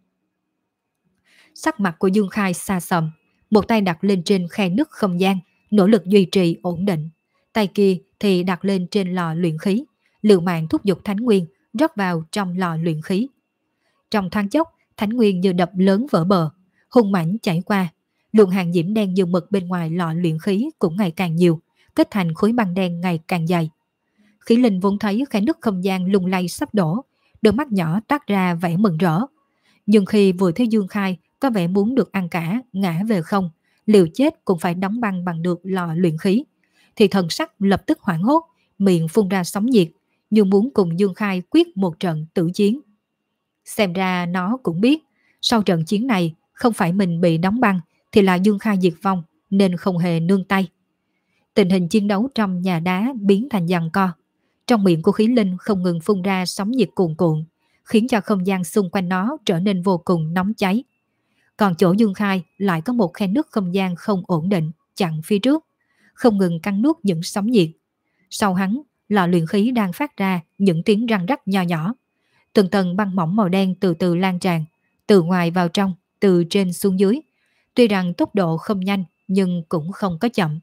Speaker 1: Sắc mặt của Dương Khai xa sầm, một tay đặt lên trên khe nứt không gian, nỗ lực duy trì ổn định. Tay kia thì đặt lên trên lò luyện khí, liều mạng thúc giục thánh nguyên rót vào trong lò luyện khí. Trong thoáng chốc, thánh nguyên như đập lớn vỡ bờ, hung mãnh chảy qua. Luồng hàng diễm đen như mực bên ngoài lò luyện khí cũng ngày càng nhiều, kết thành khối băng đen ngày càng dày. Khí linh vốn thấy khe nứt không gian lung lay sắp đổ, đôi mắt nhỏ toát ra vẻ mừng rỡ. Nhưng khi vừa thấy Dương Khai có vẻ muốn được ăn cả, ngã về không, liều chết cũng phải đóng băng bằng được lò luyện khí, thì thần sắc lập tức hoảng hốt, miệng phun ra sóng nhiệt, như muốn cùng Dương Khai quyết một trận tử chiến. Xem ra nó cũng biết, sau trận chiến này không phải mình bị đóng băng thì là Dương Khai diệt vong, nên không hề nương tay. Tình hình chiến đấu trong nhà đá biến thành giằng co. Trong miệng của khí linh không ngừng phun ra sóng nhiệt cuồn cuộn, khiến cho không gian xung quanh nó trở nên vô cùng nóng cháy. Còn chỗ Dương Khai lại có một khe nứt không gian không ổn định chặn phía trước, không ngừng cắn nuốt những sóng nhiệt. Sau hắn, lò luyện khí đang phát ra những tiếng răng rắc nho nhỏ. Từng tầng băng mỏng màu đen từ từ lan tràn, từ ngoài vào trong, từ trên xuống dưới. Tuy rằng tốc độ không nhanh nhưng cũng không có chậm.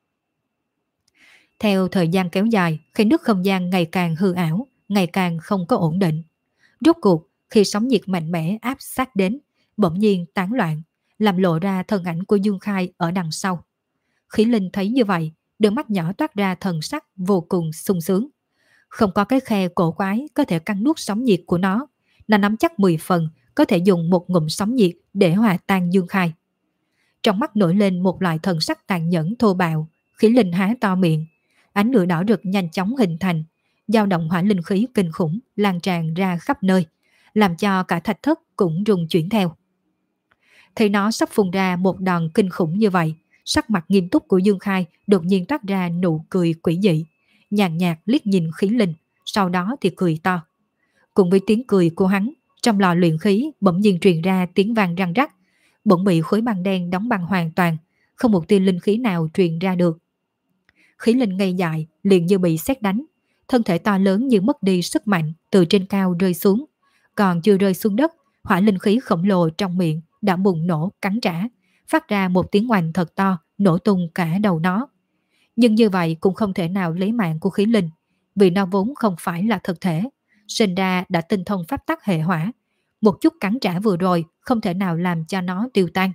Speaker 1: Theo thời gian kéo dài, khe nứt không gian ngày càng hư ảo, ngày càng không có ổn định. Rốt cuộc, khi sóng nhiệt mạnh mẽ áp sát đến, bỗng nhiên tán loạn, làm lộ ra thân ảnh của Dương Khai ở đằng sau. Khí linh thấy như vậy, đôi mắt nhỏ toát ra thần sắc vô cùng sung sướng. Không có cái khe cổ quái có thể cắn nuốt sóng nhiệt của nó, nó nắm chắc mười phần có thể dùng một ngụm sóng nhiệt để hòa tan Dương Khai. Trong mắt nổi lên một loại thần sắc tàn nhẫn thô bạo, khí linh há to miệng, ánh lửa đỏ rực nhanh chóng hình thành, dao động hỏa linh khí kinh khủng lan tràn ra khắp nơi, làm cho cả thạch thất cũng rung chuyển theo. Thấy nó sắp phun ra một đòn kinh khủng như vậy, sắc mặt nghiêm túc của Dương Khai đột nhiên toát ra nụ cười quỷ dị, nhàn nhạt liếc nhìn khí linh, sau đó thì cười to. Cùng với tiếng cười của hắn, trong lò luyện khí bỗng nhiên truyền ra tiếng vang răng rắc, bỗng bị khối băng đen đóng băng hoàn toàn, không một tia linh khí nào truyền ra được. Khí linh ngây dại, liền như bị sét đánh, thân thể to lớn như mất đi sức mạnh từ trên cao rơi xuống, còn chưa rơi xuống đất, hỏa linh khí khổng lồ trong miệng đã bùng nổ cắn trả, phát ra một tiếng oanh thật to, nổ tung cả đầu nó. Nhưng như vậy cũng không thể nào lấy mạng của khí linh, vì nó vốn không phải là thực thể, sinh ra đã tinh thông pháp tắc hệ hỏa, một chút cắn trả vừa rồi không thể nào làm cho nó tiêu tan.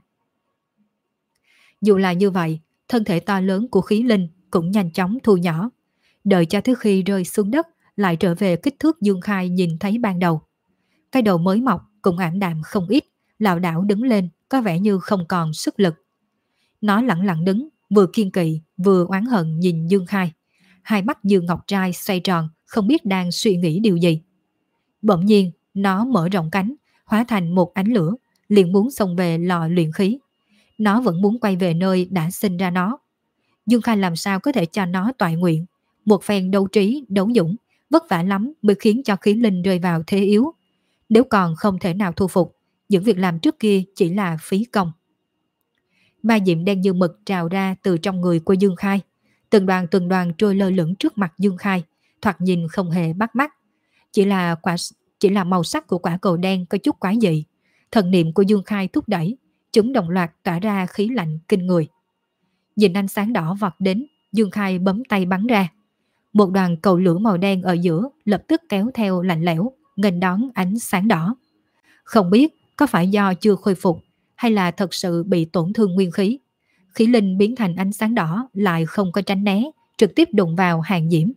Speaker 1: Dù là như vậy, thân thể to lớn của khí linh cũng nhanh chóng thu nhỏ, đợi cho tới khi rơi xuống đất lại trở về kích thước Dương Khai nhìn thấy ban đầu. Cái đầu mới mọc cũng ảm đạm không ít, lảo đảo đứng lên, có vẻ như không còn sức lực. Nó lặng lặng đứng, vừa kiên kỵ vừa oán hận nhìn Dương Khai, hai mắt như ngọc trai xoay tròn, không biết đang suy nghĩ điều gì. Bỗng nhiên nó mở rộng cánh, hóa thành một ánh lửa, liền muốn xông về lò luyện khí. Nó vẫn muốn quay về nơi đã sinh ra nó. Dương Khai làm sao có thể cho nó toại nguyện. Một phen đấu trí, đấu dũng, vất vả lắm mới khiến cho khí linh rơi vào thế yếu. Nếu còn không thể nào thu phục, những việc làm trước kia chỉ là phí công. Ma diệm đen như mực trào ra từ trong người của Dương Khai. Từng đoàn từng đoàn trôi lơ lửng trước mặt Dương Khai, thoạt nhìn không hề bắt mắt. Chỉ là quả chỉ là màu sắc của quả cầu đen có chút quái dị. Thần niệm của Dương Khai thúc đẩy, chúng đồng loạt tỏa ra khí lạnh kinh người. Nhìn ánh sáng đỏ vọt đến, Dương Khai bấm tay bắn ra. Một đoàn cầu lửa màu đen ở giữa lập tức kéo theo lạnh lẽo, nghênh đón ánh sáng đỏ. Không biết có phải do chưa khôi phục hay là thật sự bị tổn thương nguyên khí. Khí linh biến thành ánh sáng đỏ lại không có tránh né, trực tiếp đụng vào Hàng Diễm.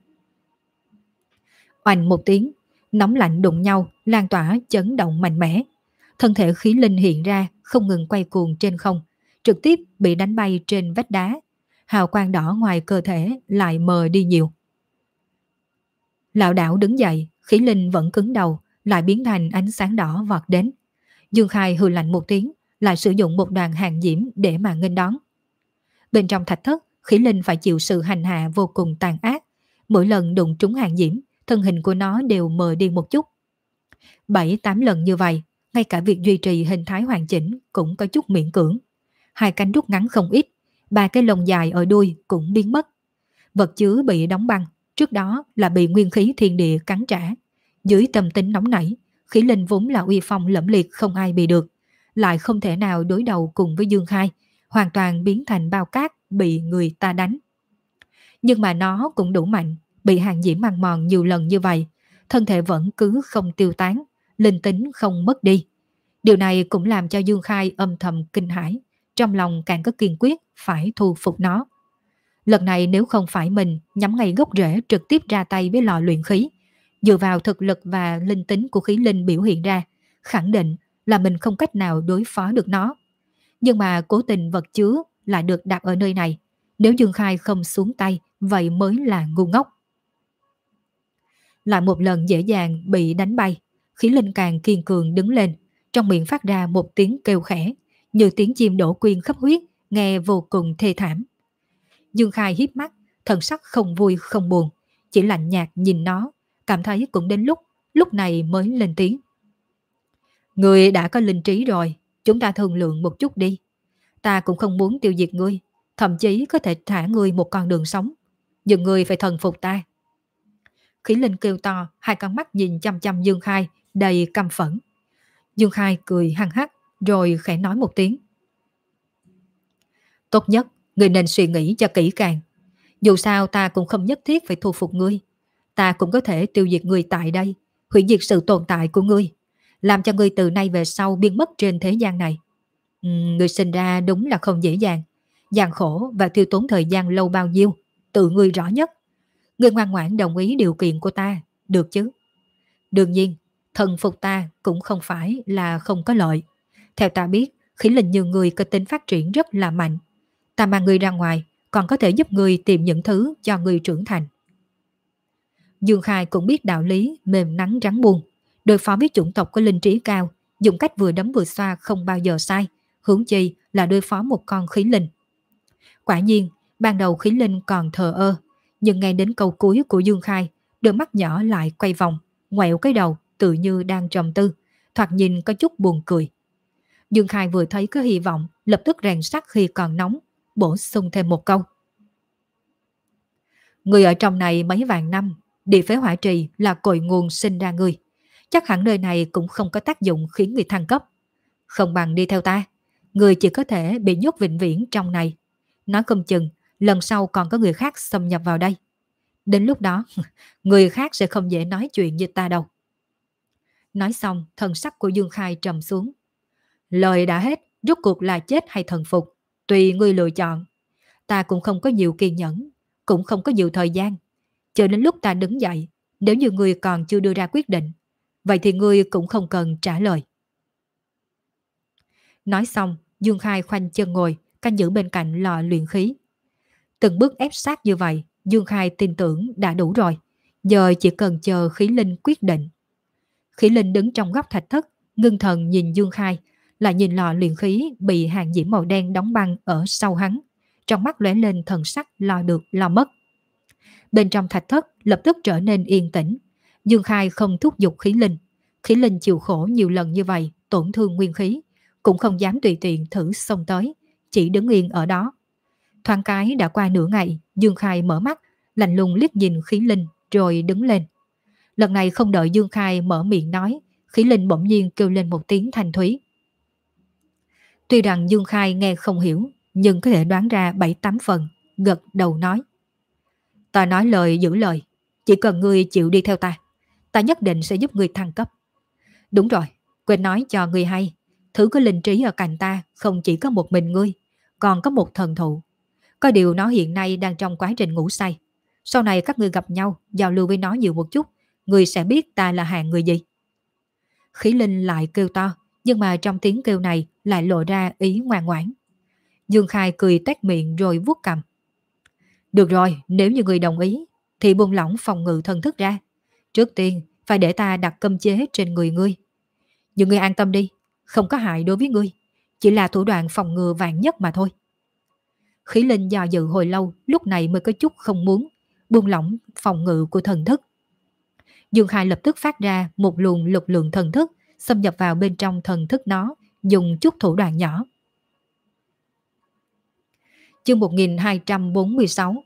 Speaker 1: Oanh một tiếng, nóng lạnh đụng nhau, lan tỏa chấn động mạnh mẽ. Thân thể khí linh hiện ra, không ngừng quay cuồng trên không, trực tiếp bị đánh bay trên vách đá. Hào quang đỏ ngoài cơ thể lại mờ đi nhiều. Lão đảo đứng dậy, khí linh vẫn cứng đầu, lại biến thành ánh sáng đỏ vọt đến. Dương Khai hừ lạnh một tiếng, lại sử dụng một đoàn Hàng Diễm để mà nghênh đón. Bên trong thạch thất, khí linh phải chịu sự hành hạ vô cùng tàn ác. Mỗi lần đụng trúng Hàng Diễm, thân hình của nó đều mờ đi một chút. Bảy tám lần như vậy, ngay cả việc duy trì hình thái hoàn chỉnh cũng có chút miễn cưỡng. Hai cánh rút ngắn không ít, ba cái lông dài ở đuôi cũng biến mất. Vật chứa bị đóng băng, trước đó là bị nguyên khí thiên địa cắn trả. Dưới tâm tính nóng nảy, khí linh vốn là uy phong lẫm liệt không ai bị được, lại không thể nào đối đầu cùng với Dương Khai, hoàn toàn biến thành bao cát bị người ta đánh. Nhưng mà nó cũng đủ mạnh, bị Hàng Diễm ăn mòn nhiều lần như vậy, thân thể vẫn cứ không tiêu tán, linh tính không mất đi. Điều này cũng làm cho Dương Khai âm thầm kinh hãi, trong lòng càng có kiên quyết phải thu phục nó. Lần này nếu không phải mình nhắm ngay gốc rễ trực tiếp ra tay với lò luyện khí, dựa vào thực lực và linh tính của khí linh biểu hiện ra, khẳng định là mình không cách nào đối phó được nó. Nhưng mà cố tình vật chứa lại được đặt ở nơi này, nếu Dương Khai không xuống tay, vậy mới là ngu ngốc. Lại một lần dễ dàng bị đánh bay, Khí linh càng kiên cường đứng lên, trong miệng phát ra một tiếng kêu khẽ, như tiếng chim đổ quyên khắp huyết, nghe vô cùng thê thảm. Dương Khai hiếp mắt, thần sắc không vui không buồn, chỉ lạnh nhạt nhìn nó, cảm thấy cũng đến lúc, lúc này mới lên tiếng. Ngươi đã có linh trí rồi, chúng ta thương lượng một chút đi. Ta cũng không muốn tiêu diệt ngươi, thậm chí có thể thả ngươi một con đường sống, nhưng ngươi phải thần phục ta. Khí linh kêu to, hai con mắt nhìn chăm chăm Dương Khai, đầy căm phẫn. Dương Khai cười hăng hắc, rồi khẽ nói một tiếng. Tốt nhất, ngươi nên suy nghĩ cho kỹ càng. Dù sao ta cũng không nhất thiết phải thu phục ngươi. Ta cũng có thể tiêu diệt ngươi tại đây, hủy diệt sự tồn tại của ngươi, làm cho ngươi từ nay về sau biến mất trên thế gian này. Ừ, ngươi sinh ra đúng là không dễ dàng, gian khổ và tiêu tốn thời gian lâu bao nhiêu, tự ngươi rõ nhất. Ngươi ngoan ngoãn đồng ý điều kiện của ta, được chứ? Đương nhiên, thần phục ta cũng không phải là không có lợi. Theo ta biết, khí linh như ngươi có tính phát triển rất là mạnh. Ta mang ngươi ra ngoài, còn có thể giúp ngươi tìm những thứ cho ngươi trưởng thành. Dương Khai cũng biết đạo lý mềm nắng rắn buông. Đối phó với chủng tộc có linh trí cao, dùng cách vừa đấm vừa xoa không bao giờ sai, huống chi là đối phó một con khí linh. Quả nhiên, ban đầu khí linh còn thờ ơ, nhưng ngay đến câu cuối của Dương Khai, đôi mắt nhỏ lại quay vòng, ngoẹo cái đầu, tự như đang trầm tư, thoạt nhìn có chút buồn cười. Dương Khai vừa thấy có hy vọng, lập tức rèn sắt khi còn nóng, bổ sung thêm một câu. Người ở trong này mấy vạn năm, địa phế hỏa trì là cội nguồn sinh ra người. Chắc hẳn nơi này cũng không có tác dụng khiến người thăng cấp. Không bằng đi theo ta, người chỉ có thể bị nhốt vĩnh viễn trong này. Nói không chừng, lần sau còn có người khác xâm nhập vào đây. Đến lúc đó, người khác sẽ không dễ nói chuyện như ta đâu. Nói xong, thần sắc của Dương Khai trầm xuống. Lời đã hết, rốt cuộc là chết hay thần phục, tùy ngươi lựa chọn. Ta cũng không có nhiều kiên nhẫn, cũng không có nhiều thời gian. Chờ đến lúc ta đứng dậy, nếu như ngươi còn chưa đưa ra quyết định, vậy thì ngươi cũng không cần trả lời. Nói xong, Dương Khai khoanh chân ngồi, canh giữ bên cạnh lò luyện khí. Từng bước ép sát như vậy, Dương Khai tin tưởng đã đủ rồi. Giờ chỉ cần chờ khí linh quyết định. Khí linh đứng trong góc thạch thất, ngưng thần nhìn Dương Khai, lại nhìn lò luyện khí bị hàng diễm màu đen đóng băng ở sau hắn. Trong mắt lóe lên thần sắc lo được lo mất. Bên trong thạch thất lập tức trở nên yên tĩnh. Dương Khai không thúc giục khí linh. Khí linh chịu khổ nhiều lần như vậy, tổn thương nguyên khí, cũng không dám tùy tiện thử xông tới, chỉ đứng yên ở đó. Thoáng cái đã qua nửa ngày, Dương Khai mở mắt, lạnh lùng liếc nhìn khí linh rồi đứng lên. Lần này không đợi Dương Khai mở miệng nói, khí linh bỗng nhiên kêu lên một tiếng thanh thúy. Tuy rằng Dương Khai nghe không hiểu, nhưng có thể đoán ra bảy tám phần, gật đầu nói. Ta nói lời giữ lời, chỉ cần ngươi chịu đi theo ta, ta nhất định sẽ giúp ngươi thăng cấp. Đúng rồi, quên nói cho ngươi hay, thứ có linh trí ở cạnh ta không chỉ có một mình ngươi, còn có một thần thụ. Có điều nó hiện nay đang trong quá trình ngủ say. Sau này các ngươi gặp nhau, giao lưu với nó nhiều một chút, ngươi sẽ biết ta là hạng người gì. Khí linh lại kêu to, nhưng mà trong tiếng kêu này lại lộ ra ý ngoan ngoãn. Dương Khai cười tét miệng rồi vuốt cằm. Được rồi, nếu như ngươi đồng ý, thì buông lỏng phòng ngự thần thức ra. Trước tiên, phải để ta đặt cấm chế trên người ngươi. Nhưng ngươi an tâm đi, không có hại đối với ngươi, chỉ là thủ đoạn phòng ngừa vạn nhất mà thôi. Khí linh do dự hồi lâu, lúc này mới có chút không muốn buông lỏng phòng ngự của thần thức. Dương Khai lập tức phát ra một luồng lực lượng thần thức, xâm nhập vào bên trong thần thức nó, dùng chút thủ đoạn nhỏ. Chương một nghìn hai trăm bốn mươi sáu.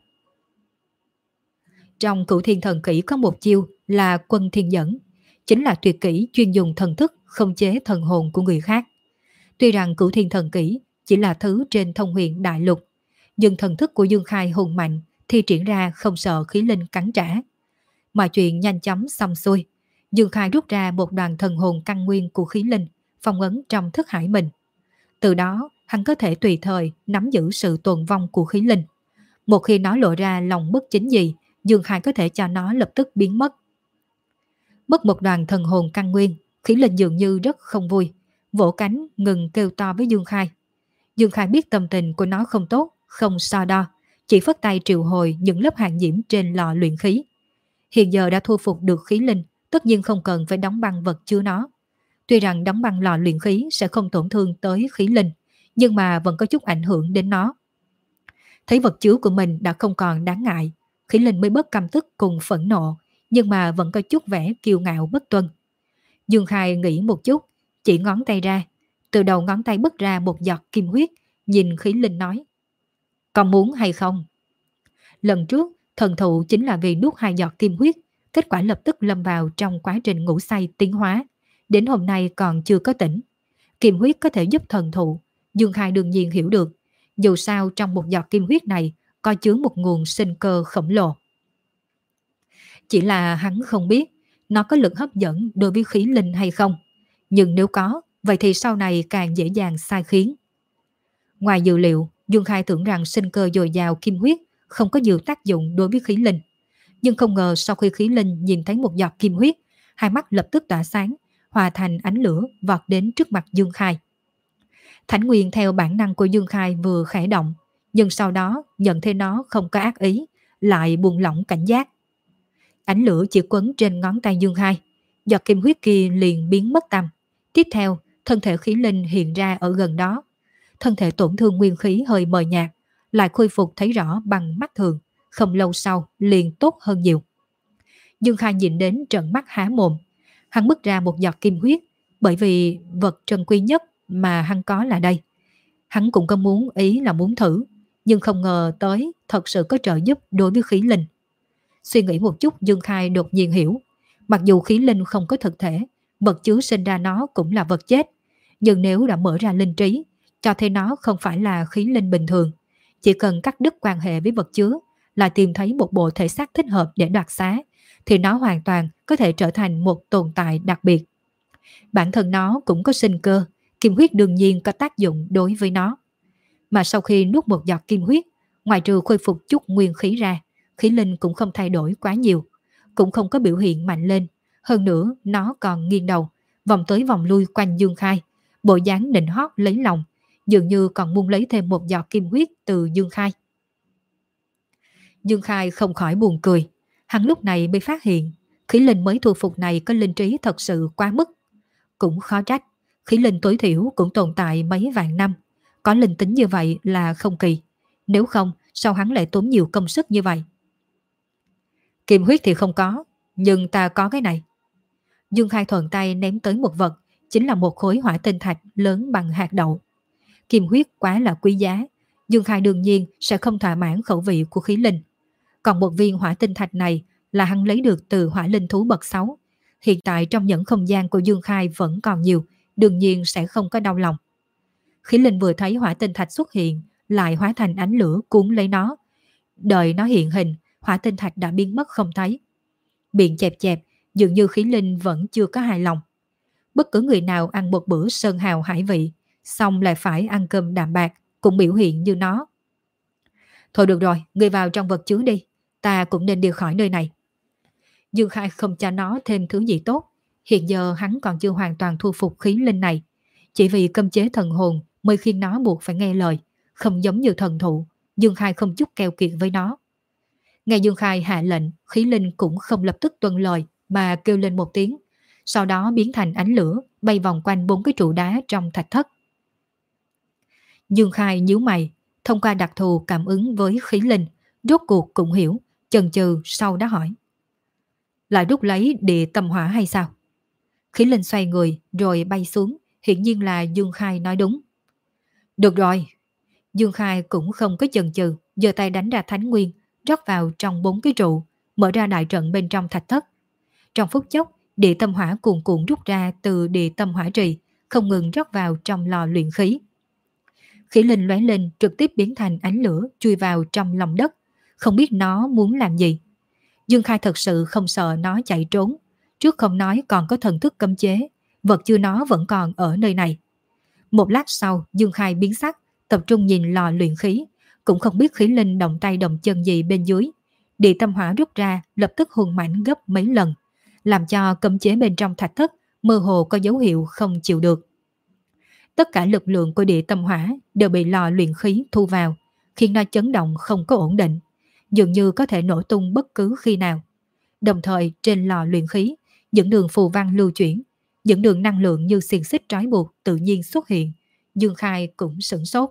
Speaker 1: Trong Cửu Thiên Thần Kỹ có một chiêu là Quân Thiên Dẫn, chính là tuyệt kỹ chuyên dùng thần thức khống chế thần hồn của người khác. Tuy rằng Cửu Thiên Thần Kỹ chỉ là thứ trên Thông Huyền Đại Lục, nhưng thần thức của Dương Khai hùng mạnh, thi triển ra không sợ khí linh cắn trả. Mọi chuyện nhanh chóng xong xuôi, Dương Khai rút ra một đoàn thần hồn căn nguyên của khí linh, phong ấn trong thức hải mình. Từ đó, hắn có thể tùy thời nắm giữ sự tồn vong của khí linh. Một khi nó lộ ra lòng bất chính gì, Dương Khai có thể cho nó lập tức biến mất. Mất một đoàn thần hồn căn nguyên, khí linh dường như rất không vui, vỗ cánh ngừng kêu to với Dương Khai. Dương Khai biết tâm tình của nó không tốt, không so đo, chỉ phất tay triệu hồi những lớp hàng diễm trên lò luyện khí. Hiện giờ đã thu phục được khí linh, tất nhiên không cần phải đóng băng vật chứa nó. Tuy rằng đóng băng lò luyện khí sẽ không tổn thương tới khí linh, nhưng mà vẫn có chút ảnh hưởng đến nó. Thấy vật chứa của mình đã không còn đáng ngại, khí linh mới bớt căm tức cùng phẫn nộ, nhưng mà vẫn có chút vẻ kiêu ngạo bất tuân. Dương Khai nghĩ một chút, chỉ ngón tay ra, từ đầu ngón tay bứt ra một giọt kim huyết, nhìn khí linh nói: "Còn muốn hay không?" Lần trước, thần thụ chính là vì nuốt hai giọt kim huyết, kết quả lập tức lâm vào trong quá trình ngủ say tiến hóa, đến hôm nay còn chưa có tỉnh. Kim huyết có thể giúp thần thụ, Dương Khai đương nhiên hiểu được, dù sao trong một giọt kim huyết này có chứa một nguồn sinh cơ khổng lồ. Chỉ là hắn không biết nó có lực hấp dẫn đối với khí linh hay không, nhưng nếu có, vậy thì sau này càng dễ dàng sai khiến. Ngoài dự liệu, Dương Khai tưởng rằng sinh cơ dồi dào kim huyết không có nhiều tác dụng đối với khí linh, nhưng không ngờ sau khi khí linh nhìn thấy một giọt kim huyết, hai mắt lập tức tỏa sáng, hòa thành ánh lửa vọt đến trước mặt Dương Khai. Thánh Nguyên theo bản năng của Dương Khai vừa khẽ động, nhưng sau đó nhận thấy nó không có ác ý, lại buông lỏng cảnh giác. Ánh lửa chỉ quấn trên ngón tay Dương Khai, giọt kim huyết kia liền biến mất tăm. Tiếp theo, thân thể khí linh hiện ra ở gần đó. Thân thể tổn thương nguyên khí hơi mờ nhạt, lại khôi phục thấy rõ bằng mắt thường, không lâu sau liền tốt hơn nhiều. Dương Khai nhìn đến trợn mắt há mồm, hắn bứt ra một giọt kim huyết, bởi vì vật trân quý nhất mà hắn có là đây. Hắn cũng có muốn, ý là muốn thử, nhưng không ngờ tới thật sự có trợ giúp đối với khí linh. Suy nghĩ một chút, Dương Khai đột nhiên hiểu, mặc dù khí linh không có thực thể, vật chứa sinh ra nó cũng là vật chết, nhưng nếu đã mở ra linh trí, cho thấy nó không phải là khí linh bình thường, chỉ cần cắt đứt quan hệ với vật chứa, lại tìm thấy một bộ thể xác thích hợp để đoạt xá, thì nó hoàn toàn có thể trở thành một tồn tại đặc biệt. Bản thân nó cũng có sinh cơ, kim huyết đương nhiên có tác dụng đối với nó. Mà sau khi nuốt một giọt kim huyết, ngoài trừ khôi phục chút nguyên khí ra, khí linh cũng không thay đổi quá nhiều, cũng không có biểu hiện mạnh lên. Hơn nữa, nó còn nghiêng đầu, vòng tới vòng lui quanh Dương Khai, bộ dáng nịnh hót lấy lòng, dường như còn muốn lấy thêm một giọt kim huyết từ Dương Khai. Dương Khai không khỏi buồn cười, hắn lúc này mới phát hiện, khí linh mới thu phục này có linh trí thật sự quá mức. Cũng khó trách, khí linh tối thiểu cũng tồn tại mấy vạn năm, có linh tính như vậy là không kỳ, nếu không sao hắn lại tốn nhiều công sức như vậy. Kim huyết thì không có, nhưng ta có cái này. Dương Khai thuận tay ném tới một vật, chính là một khối hỏa tinh thạch lớn bằng hạt đậu. Kim huyết quá là quý giá, Dương Khai đương nhiên sẽ không thỏa mãn khẩu vị của khí linh. Còn một viên hỏa tinh thạch này là hắn lấy được từ hỏa linh thú bậc sáu. Hiện tại trong nhẫn không gian của Dương Khai vẫn còn nhiều, đương nhiên sẽ không có đau lòng. Khí linh vừa thấy hỏa tinh thạch xuất hiện, lại hóa thành ánh lửa cuốn lấy nó. Đợi nó hiện hình, hỏa tinh thạch đã biến mất không thấy. Miệng chẹp chẹp, dường như khí linh vẫn chưa có hài lòng. Bất cứ người nào ăn một bữa sơn hào hải vị, xong lại phải ăn cơm đạm bạc, cũng biểu hiện như nó. Thôi được rồi, ngươi vào trong vật chứa đi, ta cũng nên đi khỏi nơi này. Dương Khai không cho nó thêm thứ gì tốt, hiện giờ hắn còn chưa hoàn toàn thu phục khí linh này. Chỉ vì cấm chế thần hồn mới khiến nó buộc phải nghe lời, không giống như thần thụ, Dương Khai không chút keo kiệt với nó. Nghe Dương Khai hạ lệnh, khí linh cũng không lập tức tuân lời mà kêu lên một tiếng, sau đó biến thành ánh lửa bay vòng quanh bốn cái trụ đá trong thạch thất. Dương Khai nhíu mày, thông qua đặc thù cảm ứng với khí linh, rốt cuộc cũng hiểu, chần chừ sau đó hỏi: lại đúc lấy địa tâm hỏa hay sao? Khí linh xoay người rồi bay xuống, hiển nhiên là Dương Khai nói đúng. Được rồi. Dương Khai cũng không có chần chừ, giơ tay đánh ra thánh nguyên, rót vào trong bốn cái trụ, mở ra đại trận bên trong thạch thất. Trong phút chốc, địa tâm hỏa cuồn cuộn rút ra từ địa tâm hỏa trì, không ngừng rót vào trong lò luyện khí. Khí linh lóe lên trực tiếp biến thành ánh lửa chui vào trong lòng đất, không biết nó muốn làm gì. Dương Khai thật sự không sợ nó chạy trốn, trước không nói còn có thần thức cấm chế, vật chưa nó vẫn còn ở nơi này. Một lát sau, Dương Khai biến sắc, tập trung nhìn lò luyện khí, cũng không biết khí linh động tay động chân gì bên dưới. Địa tâm hỏa rút ra lập tức hùng mạnh gấp mấy lần, làm cho cấm chế bên trong thạch thất mơ hồ có dấu hiệu không chịu được. Tất cả lực lượng của địa tâm hỏa đều bị lò luyện khí thu vào, khiến nó chấn động không có ổn định, dường như có thể nổ tung bất cứ khi nào. Đồng thời trên lò luyện khí, những đường phù văn lưu chuyển, những đường năng lượng như xiềng xích trói buộc tự nhiên xuất hiện. Dương Khai cũng sửng sốt.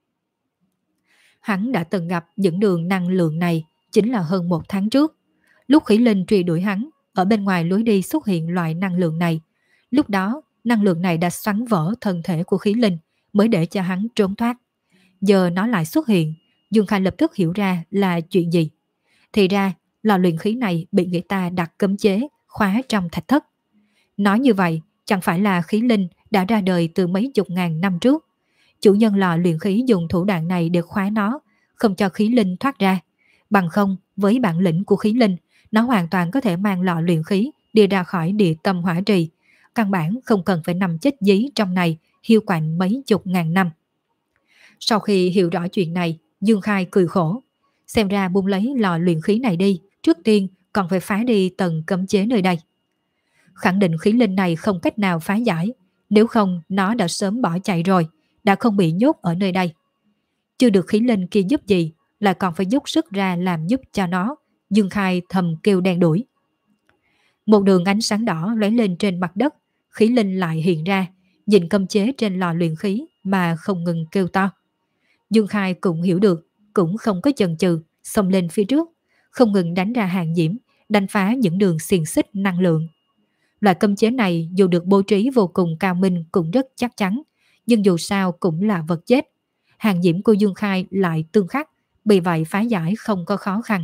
Speaker 1: Hắn đã từng gặp những đường năng lượng này chính là hơn một tháng trước. Lúc Khỉ Linh truy đuổi hắn, ở bên ngoài lối đi xuất hiện loại năng lượng này. Lúc đó, năng lượng này đã xoắn vỡ thân thể của Khỉ Linh mới để cho hắn trốn thoát. Giờ nó lại xuất hiện, Dương Khai lập tức hiểu ra là chuyện gì. Thì ra, lò luyện khí này bị người ta đặt cấm chế, khóa trong thạch thất. Nói như vậy, chẳng phải là Khí Linh đã ra đời từ mấy chục ngàn năm trước. Chủ nhân lò luyện khí dùng thủ đoạn này để khóa nó, không cho Khí Linh thoát ra. Bằng không, với bản lĩnh của Khí Linh, nó hoàn toàn có thể mang lò luyện khí đi ra khỏi địa tâm hỏa trì. Căn bản không cần phải nằm chết dí trong này, hiu quạnh mấy chục ngàn năm. Sau khi hiểu rõ chuyện này, Dương Khai cười khổ. Xem ra buông lấy lò luyện khí này đi, trước tiên còn phải phá đi tầng cấm chế nơi đây. Khẳng định khí linh này không cách nào phá giải, nếu không nó đã sớm bỏ chạy rồi, đã không bị nhốt ở nơi đây. Chưa được khí linh kia giúp gì, lại còn phải dốc sức ra làm giúp cho nó. Dương Khai thầm kêu đen đuổi. Một đường ánh sáng đỏ lóe lên trên mặt đất, khí linh lại hiện ra, nhìn cấm chế trên lò luyện khí mà không ngừng kêu to. Dương Khai cũng hiểu được, cũng không có chần chừ, xông lên phía trước, không ngừng đánh ra hàng diễm, đánh phá những đường xiềng xích năng lượng. Loại cấm chế này dù được bố trí vô cùng cao minh cũng rất chắc chắn, nhưng dù sao cũng là vật chết. Hàng diễm của Dương Khai lại tương khắc, vì vậy phá giải không có khó khăn.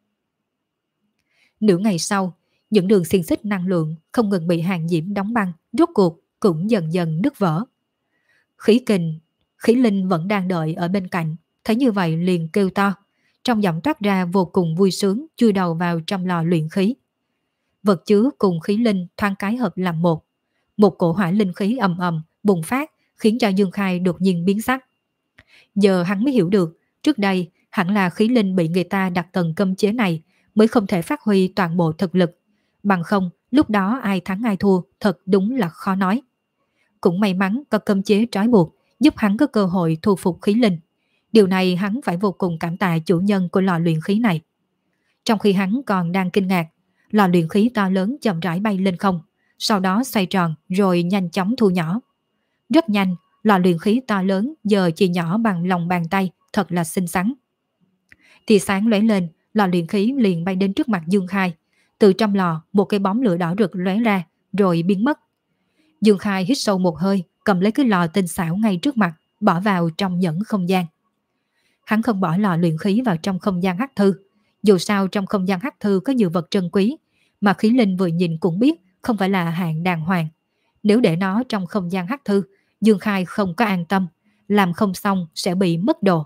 Speaker 1: Nửa ngày sau, những đường xiềng xích năng lượng không ngừng bị hàng diễm đóng băng, rốt cuộc cũng dần dần nứt vỡ. Khí kình, Khí Linh vẫn đang đợi ở bên cạnh, thấy như vậy liền kêu to, trong giọng toát ra vô cùng vui sướng, chui đầu vào trong lò luyện khí. Vật chứa cùng khí linh thoáng cái hợp làm một. Một cổ hỏa linh khí ầm ầm bùng phát, khiến cho Dương Khai đột nhiên biến sắc. Giờ hắn mới hiểu được, trước đây hẳn là khí linh bị người ta đặt tầng cấm chế này mới không thể phát huy toàn bộ thực lực. Bằng không, lúc đó ai thắng ai thua thật đúng là khó nói. Cũng may mắn có cấm chế trói buộc, giúp hắn có cơ hội thu phục khí linh. Điều này hắn phải vô cùng cảm tạ chủ nhân của lò luyện khí này. Trong khi hắn còn đang kinh ngạc, lò luyện khí to lớn chậm rãi bay lên không, sau đó xoay tròn rồi nhanh chóng thu nhỏ. Rất nhanh, lò luyện khí to lớn giờ chỉ nhỏ bằng lòng bàn tay, thật là xinh xắn. Tia sáng lóe lên, lò luyện khí liền bay đến trước mặt Dương Khai. Từ trong lò, một cái bóng lửa đỏ rực lóe ra, rồi biến mất. Dương Khai hít sâu một hơi, cầm lấy cái lò tinh xảo ngay trước mặt, bỏ vào trong nhẫn không gian. Hắn không bỏ lò luyện khí vào trong không gian hắc thư. Dù sao trong không gian hắc thư có nhiều vật trân quý, mà khí linh vừa nhìn cũng biết không phải là hạng đàng hoàng. Nếu để nó trong không gian hắc thư, Dương Khai không có an tâm, làm không xong sẽ bị mất đồ.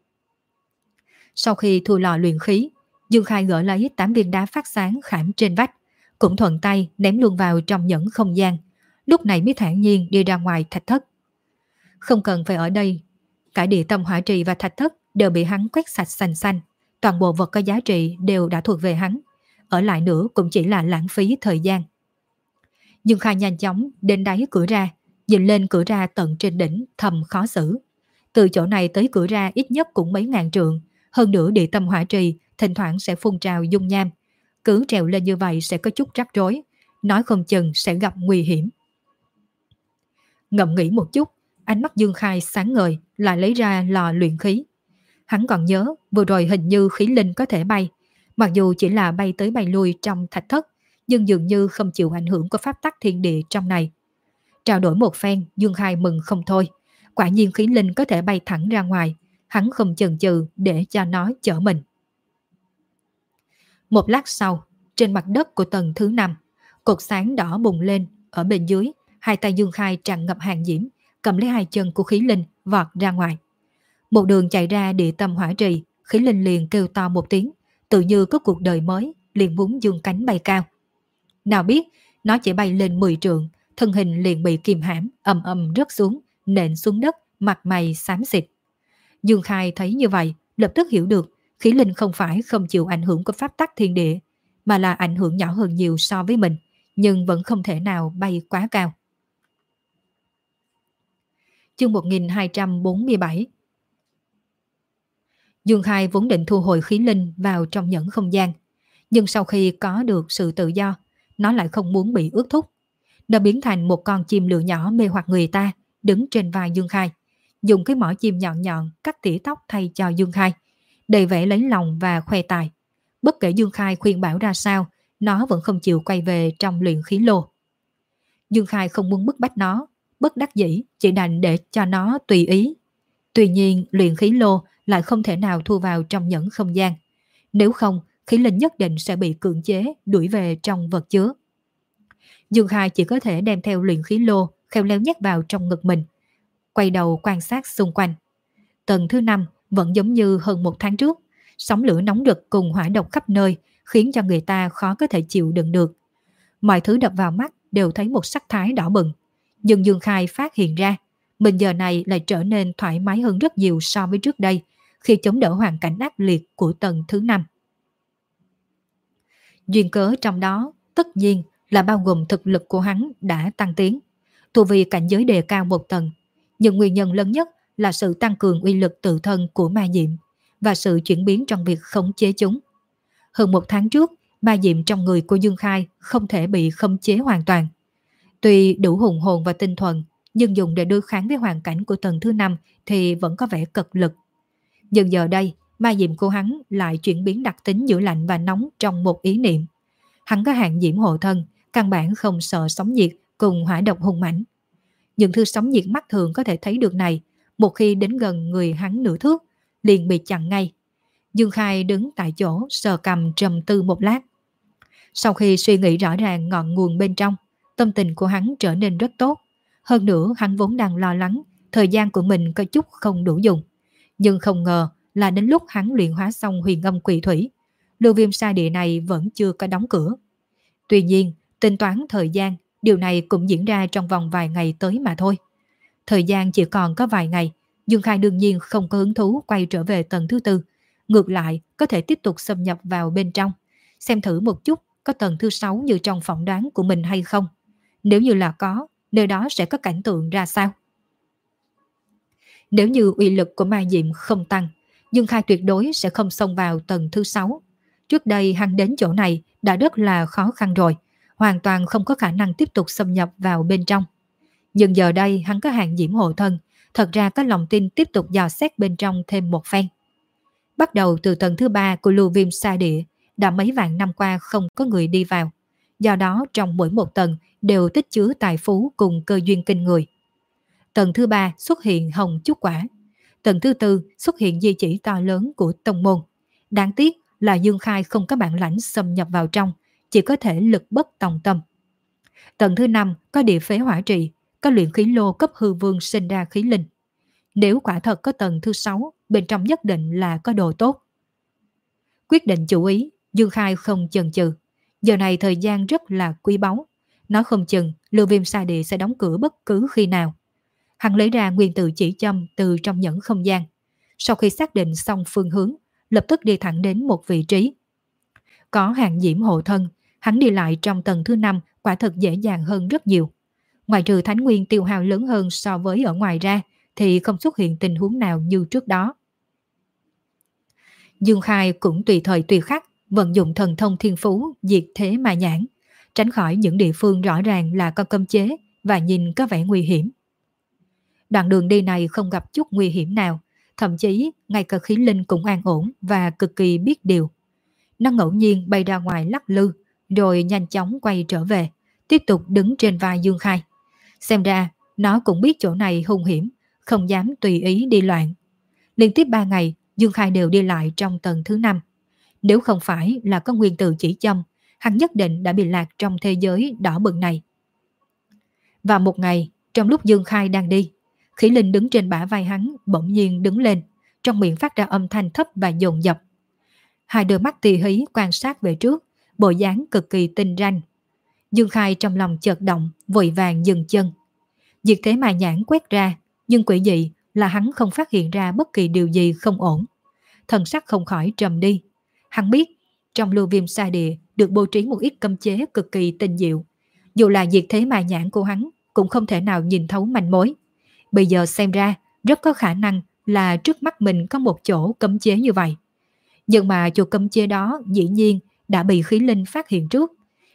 Speaker 1: Sau khi thu lò luyện khí, Dương Khai gỡ lấy tám viên đá phát sáng khảm trên vách, cũng thuận tay ném luôn vào trong nhẫn không gian. Lúc này mới thản nhiên đi ra ngoài thạch thất. Không cần phải ở đây, cả địa tâm hỏa trì và thạch thất đều bị hắn quét sạch xanh xanh. Toàn bộ vật có giá trị đều đã thuộc về hắn. Ở lại nữa cũng chỉ là lãng phí thời gian. Dương Khai nhanh chóng đến đáy cửa ra, nhìn lên cửa ra tận trên đỉnh thầm khó xử. Từ chỗ này tới cửa ra ít nhất cũng mấy ngàn trượng. Hơn nữa địa tâm hỏa trì thỉnh thoảng sẽ phun trào dung nham. Cứ trèo lên như vậy sẽ có chút rắc rối, nói không chừng sẽ gặp nguy hiểm. Ngẫm nghĩ một chút, ánh mắt Dương Khai sáng ngời, lại lấy ra lò luyện khí. Hắn còn nhớ vừa rồi hình như khí linh có thể bay, mặc dù chỉ là bay tới bay lui trong thạch thất, nhưng dường như không chịu ảnh hưởng của pháp tắc thiên địa trong này. Trao đổi một phen, Dương Khai mừng không thôi. Quả nhiên khí linh có thể bay thẳng ra ngoài, hắn không chần chừ để cho nó chở mình. Một lát sau, trên mặt đất của tầng thứ năm, cột sáng đỏ bùng lên, ở bên dưới, hai tay Dương Khai tràn ngập hàng diễm, cầm lấy hai chân của khí linh vọt ra ngoài. Một đường chạy ra địa tâm hỏa trì, khí linh liền kêu to một tiếng, tự như có cuộc đời mới, liền muốn dương cánh bay cao. Nào biết, nó chỉ bay lên mười trượng, thân hình liền bị kìm hãm, ầm ầm rớt xuống, nện xuống đất, mặt mày xám xịt. Dương Khai thấy như vậy, lập tức hiểu được, khí linh không phải không chịu ảnh hưởng của pháp tắc thiên địa, mà là ảnh hưởng nhỏ hơn nhiều so với mình, nhưng vẫn không thể nào bay quá cao. Chương một nghìn hai trăm bốn mươi bảy. Dương Khai vốn định thu hồi khí linh vào trong nhẫn không gian, nhưng sau khi có được sự tự do, nó lại không muốn bị ước thúc. Nó biến thành một con chim lửa nhỏ mê hoặc người ta, đứng trên vai Dương Khai, dùng cái mỏ chim nhọn nhọn cắt tỉa tóc thay cho Dương Khai, đầy vẻ lấy lòng và khoe tài. Bất kể Dương Khai khuyên bảo ra sao, nó vẫn không chịu quay về trong luyện khí lô. Dương Khai không muốn bức bách nó, bất đắc dĩ chỉ đành để cho nó tùy ý. Tuy nhiên luyện khí lô lại không thể nào thu vào trong nhẫn không gian. Nếu không, khí linh nhất định sẽ bị cưỡng chế đuổi về trong vật chứa. Dương Khai chỉ có thể đem theo luyện khí lô khéo léo nhét vào trong ngực mình, quay đầu quan sát xung quanh. Tầng thứ năm vẫn giống như hơn một tháng trước, sóng lửa nóng rực cùng hỏa độc khắp nơi khiến cho người ta khó có thể chịu đựng được. Mọi thứ đập vào mắt đều thấy một sắc thái đỏ bừng. Nhưng Dương Khai phát hiện ra, mình giờ này lại trở nên thoải mái hơn rất nhiều so với trước đây, khi chống đỡ hoàn cảnh ác liệt của tầng thứ năm. Duyên cớ trong đó, tất nhiên là bao gồm thực lực của hắn đã tăng tiến, tu vi cảnh giới đề cao một tầng. Nhưng nguyên nhân lớn nhất là sự tăng cường uy lực tự thân của ma diệm và sự chuyển biến trong việc khống chế chúng. Hơn một tháng trước, ma diệm trong người của Dương Khai không thể bị khống chế hoàn toàn. Tuy đủ hùng hồn và tinh thuần, nhưng dùng để đối kháng với hoàn cảnh của tầng thứ năm thì vẫn có vẻ cật lực. Nhưng giờ đây, ma diệm của hắn lại chuyển biến đặc tính giữ lạnh và nóng trong một ý niệm. Hắn có hạn diễm hộ thân, căn bản không sợ sóng nhiệt cùng hỏa độc hung mãnh. Những thứ sóng nhiệt mắt thường có thể thấy được này, một khi đến gần người hắn nửa thước, liền bị chặn ngay. Dương Khai đứng tại chỗ sờ cằm trầm tư một lát. Sau khi suy nghĩ rõ ràng ngọn nguồn bên trong, tâm tình của hắn trở nên rất tốt. Hơn nữa hắn vốn đang lo lắng thời gian của mình có chút không đủ dùng. Nhưng không ngờ là đến lúc hắn luyện hóa xong huyền âm quỷ thủy, lưu viêm sa địa này vẫn chưa có đóng cửa. Tuy nhiên, tính toán thời gian, điều này cũng diễn ra trong vòng vài ngày tới mà thôi. Thời gian chỉ còn có vài ngày, Dương Khai đương nhiên không có hứng thú quay trở về tầng thứ tư. Ngược lại, có thể tiếp tục xâm nhập vào bên trong, xem thử một chút có tầng thứ sáu như trong phỏng đoán của mình hay không. Nếu như là có, nơi đó sẽ có cảnh tượng ra sao? Nếu như uy lực của ma diệm không tăng, Dương Khai tuyệt đối sẽ không xông vào tầng thứ sáu. Trước đây hắn đến chỗ này đã rất là khó khăn rồi, hoàn toàn không có khả năng tiếp tục xâm nhập vào bên trong. Nhưng giờ đây hắn có hạn diễm hộ thân, thật ra có lòng tin tiếp tục dò xét bên trong thêm một phen. Bắt đầu từ tầng thứ ba của lưu viêm sa địa, đã mấy vạn năm qua không có người đi vào. Do đó trong mỗi một tầng đều tích chứa tài phú cùng cơ duyên kinh người. Tầng thứ ba xuất hiện hồng trúc quả. Tầng thứ tư xuất hiện di chỉ to lớn của tông môn. Đáng tiếc là Dương Khai không có bản lãnh xâm nhập vào trong, chỉ có thể lực bất tòng tâm. Tầng thứ năm có địa phế hỏa trì, có luyện khí lô cấp hư vương sinh ra khí linh. Nếu quả thật có tầng thứ sáu, bên trong nhất định là có đồ tốt. Quyết định chủ ý, Dương Khai không chần chừ. Giờ này thời gian rất là quý báu. Nó không chừng lưu viêm sa địa sẽ đóng cửa bất cứ khi nào. Hắn lấy ra nguyên tử chỉ châm từ trong nhẫn không gian. Sau khi xác định xong phương hướng, lập tức đi thẳng đến một vị trí. Có hạn diễm hộ thân, hắn đi lại trong tầng thứ năm quả thật dễ dàng hơn rất nhiều. Ngoài trừ thánh nguyên tiêu hao lớn hơn so với ở ngoài ra, thì không xuất hiện tình huống nào như trước đó. Dương Khai cũng tùy thời tùy khắc vận dụng thần thông thiên phú diệt thế mà nhãn, tránh khỏi những địa phương rõ ràng là có cấm chế và nhìn có vẻ nguy hiểm. Đoạn đường đi này không gặp chút nguy hiểm nào, thậm chí ngay cả khí linh cũng an ổn và cực kỳ biết điều. Nó ngẫu nhiên bay ra ngoài lắc lư, rồi nhanh chóng quay trở về, tiếp tục đứng trên vai Dương Khai. Xem ra nó cũng biết chỗ này hung hiểm, không dám tùy ý đi loạn. Liên tiếp ba ngày, Dương Khai đều đi lại trong tầng thứ năm. Nếu không phải là có nguyên tử chỉ châm, hắn nhất định đã bị lạc trong thế giới đỏ bừng này. Và một ngày, trong lúc Dương Khai đang đi, khí linh đứng trên bả vai hắn bỗng nhiên đứng lên, trong miệng phát ra âm thanh thấp và dồn dập. Hai đôi mắt tì hí quan sát về trước, bộ dáng cực kỳ tinh ranh. Dương Khai trong lòng chợt động, vội vàng dừng chân. Diệt thế mà nhãn quét ra, nhưng quỷ dị là hắn không phát hiện ra bất kỳ điều gì không ổn. Thần sắc không khỏi trầm đi. Hắn biết, trong lưu viêm sa địa được bố trí một ít cấm chế cực kỳ tinh diệu. Dù là diệt thế mà nhãn của hắn cũng không thể nào nhìn thấu manh mối. Bây giờ xem ra, rất có khả năng là trước mắt mình có một chỗ cấm chế như vậy. Nhưng mà chỗ cấm chế đó dĩ nhiên đã bị khí linh phát hiện trước.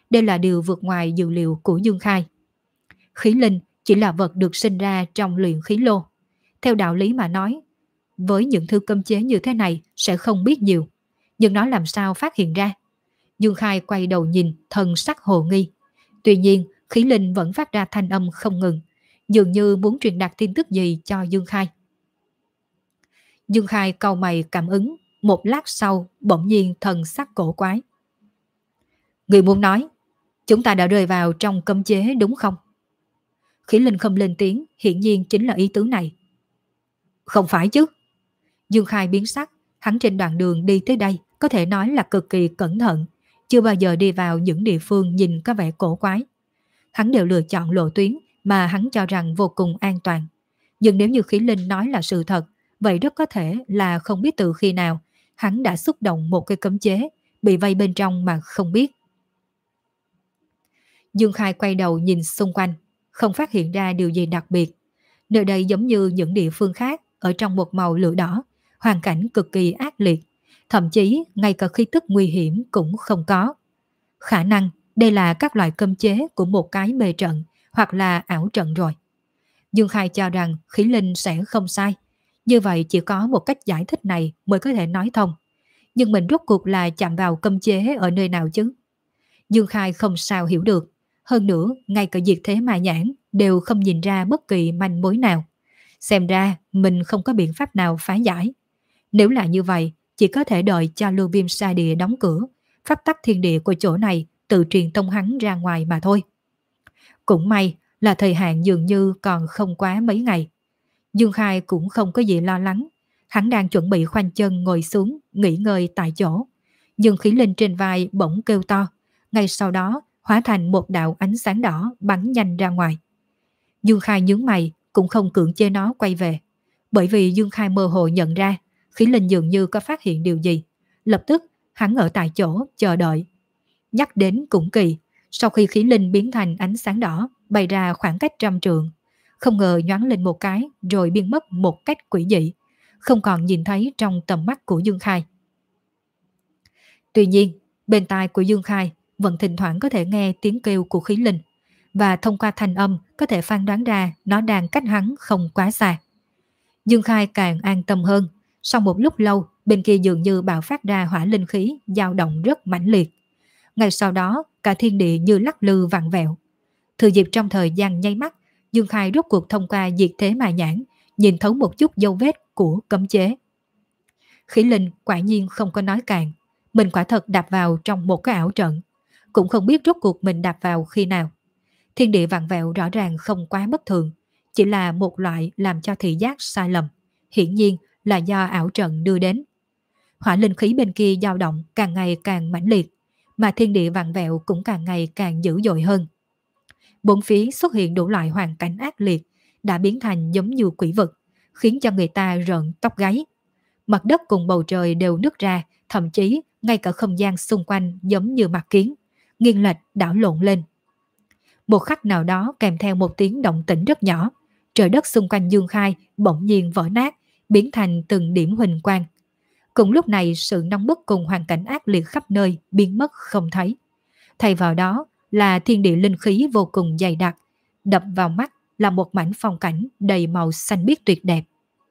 Speaker 1: Đây là điều vượt ngoài dự liệu của Dương Khai. Khí linh chỉ là vật được sinh ra trong luyện khí lô. Theo đạo lý mà nói, với những thứ cấm chế như thế này sẽ không biết nhiều. Nhưng nó làm sao phát hiện ra? Dương Khai quay đầu nhìn, thần sắc hồ nghi. Tuy nhiên, khí linh vẫn phát ra thanh âm không ngừng, dường như muốn truyền đạt tin tức gì cho Dương Khai. Dương Khai cau mày cảm ứng, một lát sau bỗng nhiên thần sắc cổ quái. Người muốn nói, chúng ta đã rơi vào trong cấm chế đúng không? Khí linh không lên tiếng, hiển nhiên chính là ý tứ này. Không phải chứ. Dương Khai biến sắc, hắn trên đoạn đường đi tới đây có thể nói là cực kỳ cẩn thận, chưa bao giờ đi vào những địa phương nhìn có vẻ cổ quái. Hắn đều lựa chọn lộ tuyến mà hắn cho rằng vô cùng an toàn. Nhưng nếu như khí linh nói là sự thật, vậy rất có thể là không biết từ khi nào hắn đã xúc động một cái cấm chế, bị vây bên trong mà không biết. Dương Khai quay đầu nhìn xung quanh, không phát hiện ra điều gì đặc biệt. Nơi đây giống như những địa phương khác, ở trong một màu lửa đỏ, hoàn cảnh cực kỳ ác liệt, thậm chí ngay cả khí tức nguy hiểm cũng không có. Khả năng đây là các loại cấm chế của một cái mê trận hoặc là ảo trận rồi. Dương Khai cho rằng khí linh sẽ không sai. Như vậy chỉ có một cách giải thích này mới có thể nói thông. Nhưng mình rốt cuộc là chạm vào cấm chế ở nơi nào chứ? Dương Khai không sao hiểu được. Hơn nữa, ngay cả diệt thế ma nhãn đều không nhìn ra bất kỳ manh mối nào. Xem ra mình không có biện pháp nào phá giải. Nếu là như vậy, chỉ có thể đợi cho Lưu Viêm Sa Địa đóng cửa, pháp tắc thiên địa của chỗ này tự truyền tông hắn ra ngoài mà thôi. Cũng may là thời hạn dường như còn không quá mấy ngày. Dương Khai cũng không có gì lo lắng. Hắn đang chuẩn bị khoanh chân ngồi xuống, nghỉ ngơi tại chỗ. Nhưng khí linh trên vai bỗng kêu to. Ngay sau đó hóa thành một đạo ánh sáng đỏ bắn nhanh ra ngoài. Dương Khai nhướng mày, cũng không cưỡng chế nó quay về. Bởi vì Dương Khai mơ hồ nhận ra khí linh dường như có phát hiện điều gì. Lập tức hắn ở tại chỗ chờ đợi. Nhắc đến cũng kỳ, sau khi khí linh biến thành ánh sáng đỏ bay ra khoảng cách trăm trượng, không ngờ nhoáng lên một cái rồi biến mất một cách quỷ dị, không còn nhìn thấy trong tầm mắt của Dương Khai. Tuy nhiên, bên tai của Dương Khai vẫn thỉnh thoảng có thể nghe tiếng kêu của khí linh, và thông qua thanh âm có thể phán đoán ra nó đang cách hắn không quá xa. Dương Khai càng an tâm hơn. Sau một lúc lâu, bên kia dường như bạo phát ra hỏa linh khí dao động rất mãnh liệt. Ngay sau đó, cả thiên địa như lắc lư vặn vẹo. Thừa dịp trong thời gian nháy mắt, Dương Khai rốt cuộc thông qua diệt thế mà nhãn, nhìn thấu một chút dấu vết của cấm chế. Khí linh quả nhiên không có nói cạn, mình quả thật đạp vào trong một cái ảo trận, cũng không biết rốt cuộc mình đạp vào khi nào. Thiên địa vặn vẹo rõ ràng không quá bất thường, chỉ là một loại làm cho thị giác sai lầm, hiển nhiên là do ảo trận đưa đến. Hỏa linh khí bên kia dao động càng ngày càng mãnh liệt, mà thiên địa vặn vẹo cũng càng ngày càng dữ dội hơn. Bốn phía xuất hiện đủ loại hoàn cảnh ác liệt, đã biến thành giống như quỷ vực, khiến cho người ta rợn tóc gáy. Mặt đất cùng bầu trời đều nứt ra, thậm chí ngay cả không gian xung quanh giống như mặt kiến, nghiêng lệch đảo lộn lên. Một khắc nào đó kèm theo một tiếng động tĩnh rất nhỏ, trời đất xung quanh Dương Khai bỗng nhiên vỡ nát, biến thành từng điểm huỳnh quang. Cùng lúc này sự nóng bức cùng hoàn cảnh ác liệt khắp nơi biến mất không thấy. Thay vào đó là thiên địa linh khí vô cùng dày đặc, đập vào mắt là một mảnh phong cảnh đầy màu xanh biếc tuyệt đẹp.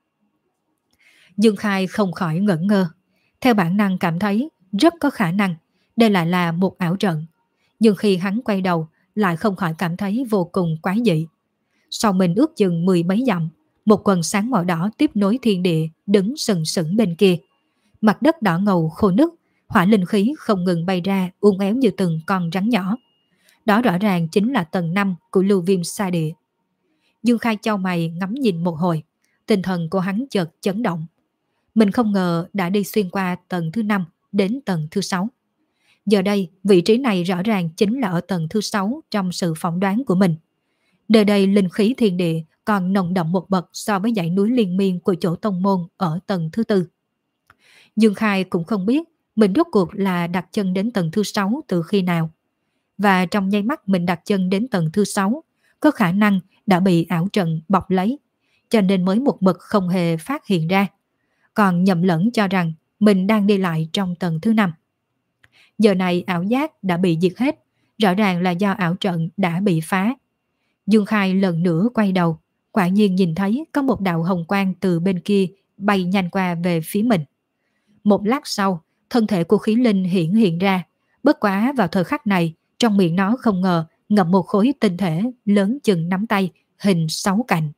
Speaker 1: Dương Khai không khỏi ngẩn ngơ, theo bản năng cảm thấy rất có khả năng đây lại là một ảo trận. Nhưng khi hắn quay đầu lại không khỏi cảm thấy vô cùng quái dị. Sau mình ước chừng mười mấy dặm, một quần sáng màu đỏ tiếp nối thiên địa đứng sừng sững bên kia. Mặt đất đỏ ngầu khô nứt, hỏa linh khí không ngừng bay ra uốn éo như từng con rắn nhỏ. Đó rõ ràng chính là tầng năm của Lưu Viêm Sa Địa. Dương Khai chau mày ngắm nhìn một hồi, tinh thần của hắn chợt chấn động. Mình không ngờ đã đi xuyên qua tầng thứ năm đến tầng thứ sáu. Giờ đây, vị trí này rõ ràng chính là ở tầng thứ sáu trong sự phỏng đoán của mình. Nơi đây linh khí thiên địa còn nồng đậm một bậc so với dãy núi liên miên của chỗ tông môn ở tầng thứ tư. Dương Khai cũng không biết mình rốt cuộc là đặt chân đến tầng thứ sáu từ khi nào. Và trong nháy mắt mình đặt chân đến tầng thứ sáu, có khả năng đã bị ảo trận bọc lấy, cho nên mới một mực không hề phát hiện ra. Còn nhầm lẫn cho rằng mình đang đi lại trong tầng thứ năm. Giờ này ảo giác đã bị diệt hết, Rõ ràng là do ảo trận đã bị phá. Dương Khai lần nữa quay đầu, quả nhiên nhìn thấy có một đạo hồng quang từ bên kia bay nhanh qua về phía mình. Một lát sau, thân thể của khí linh hiện hiện ra, bất quá vào thời khắc này, trong miệng nó không ngờ ngậm một khối tinh thể lớn chừng nắm tay, hình sáu cạnh.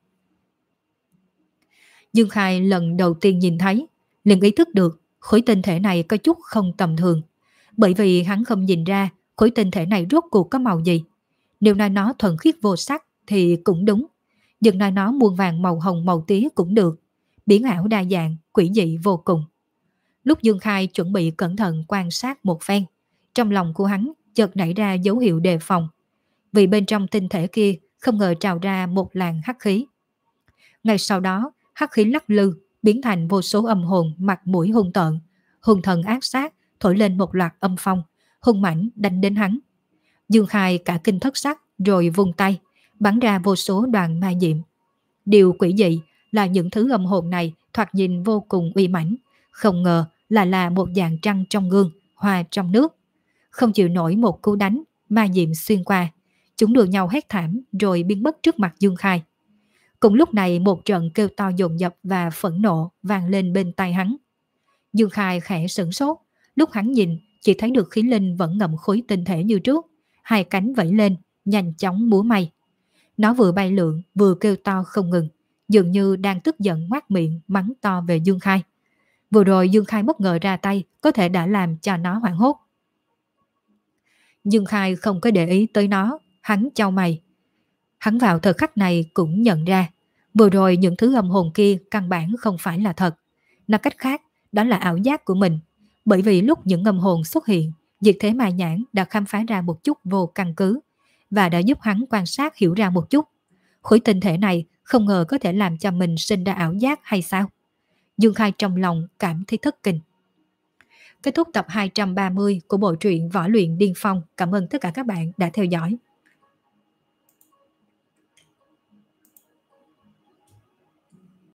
Speaker 1: Dương Khai lần đầu tiên nhìn thấy, liền ý thức được khối tinh thể này có chút không tầm thường, bởi vì hắn không nhìn ra khối tinh thể này rốt cuộc có màu gì. Nếu nói nó thuần khiết vô sắc thì cũng đúng, nhưng nói nó muôn vàng màu hồng màu tía cũng được, biến ảo đa dạng, quỷ dị vô cùng. Lúc Dương Khai chuẩn bị cẩn thận quan sát một phen, trong lòng của hắn chợt nảy ra dấu hiệu đề phòng, vì bên trong tinh thể kia không ngờ trào ra một làn hắc khí. Ngay sau đó, hắc khí lắc lư, biến thành vô số âm hồn mặt mũi hung tợn, hung thần ác sát, thổi lên một loạt âm phong, hung mãnh đánh đến hắn. Dương Khai cả kinh thất sắc, rồi vung tay, bắn ra vô số đoàn ma diệm. Điều quỷ dị là những thứ âm hồn này thoạt nhìn vô cùng uy mãnh, không ngờ là là một dạng trăng trong gương, hòa trong nước. Không chịu nổi một cú đánh, ma diệm xuyên qua, chúng đua nhau hét thảm rồi biến mất trước mặt Dương Khai. Cùng lúc này một trận kêu to dồn dập và phẫn nộ vang lên bên tai hắn. Dương Khai khẽ sửng sốt, lúc hắn nhìn chỉ thấy được khí linh vẫn ngậm khối tinh thể như trước, hai cánh vẫy lên, nhanh chóng múa may. Nó vừa bay lượn vừa kêu to không ngừng, dường như đang tức giận ngoác miệng mắng to về Dương Khai. Vừa rồi Dương Khai bất ngờ ra tay có thể đã làm cho nó hoảng hốt. Dương Khai không có để ý tới nó, hắn chau mày. Hắn vào thời khắc này cũng nhận ra, vừa rồi những thứ âm hồn kia căn bản không phải là thật. Nói cách khác, đó là ảo giác của mình. Bởi vì lúc những âm hồn xuất hiện, Diệt Thế Ma Nhãn đã khám phá ra một chút vô căn cứ, và đã giúp hắn quan sát hiểu ra một chút. Khối tinh thể này không ngờ có thể làm cho mình sinh ra ảo giác hay sao? Dương Khai trong lòng cảm thấy thất kinh. Kết thúc tập hai trăm ba mươi của bộ truyện Võ Luyện Điên Phong. Cảm ơn tất cả các bạn đã theo dõi.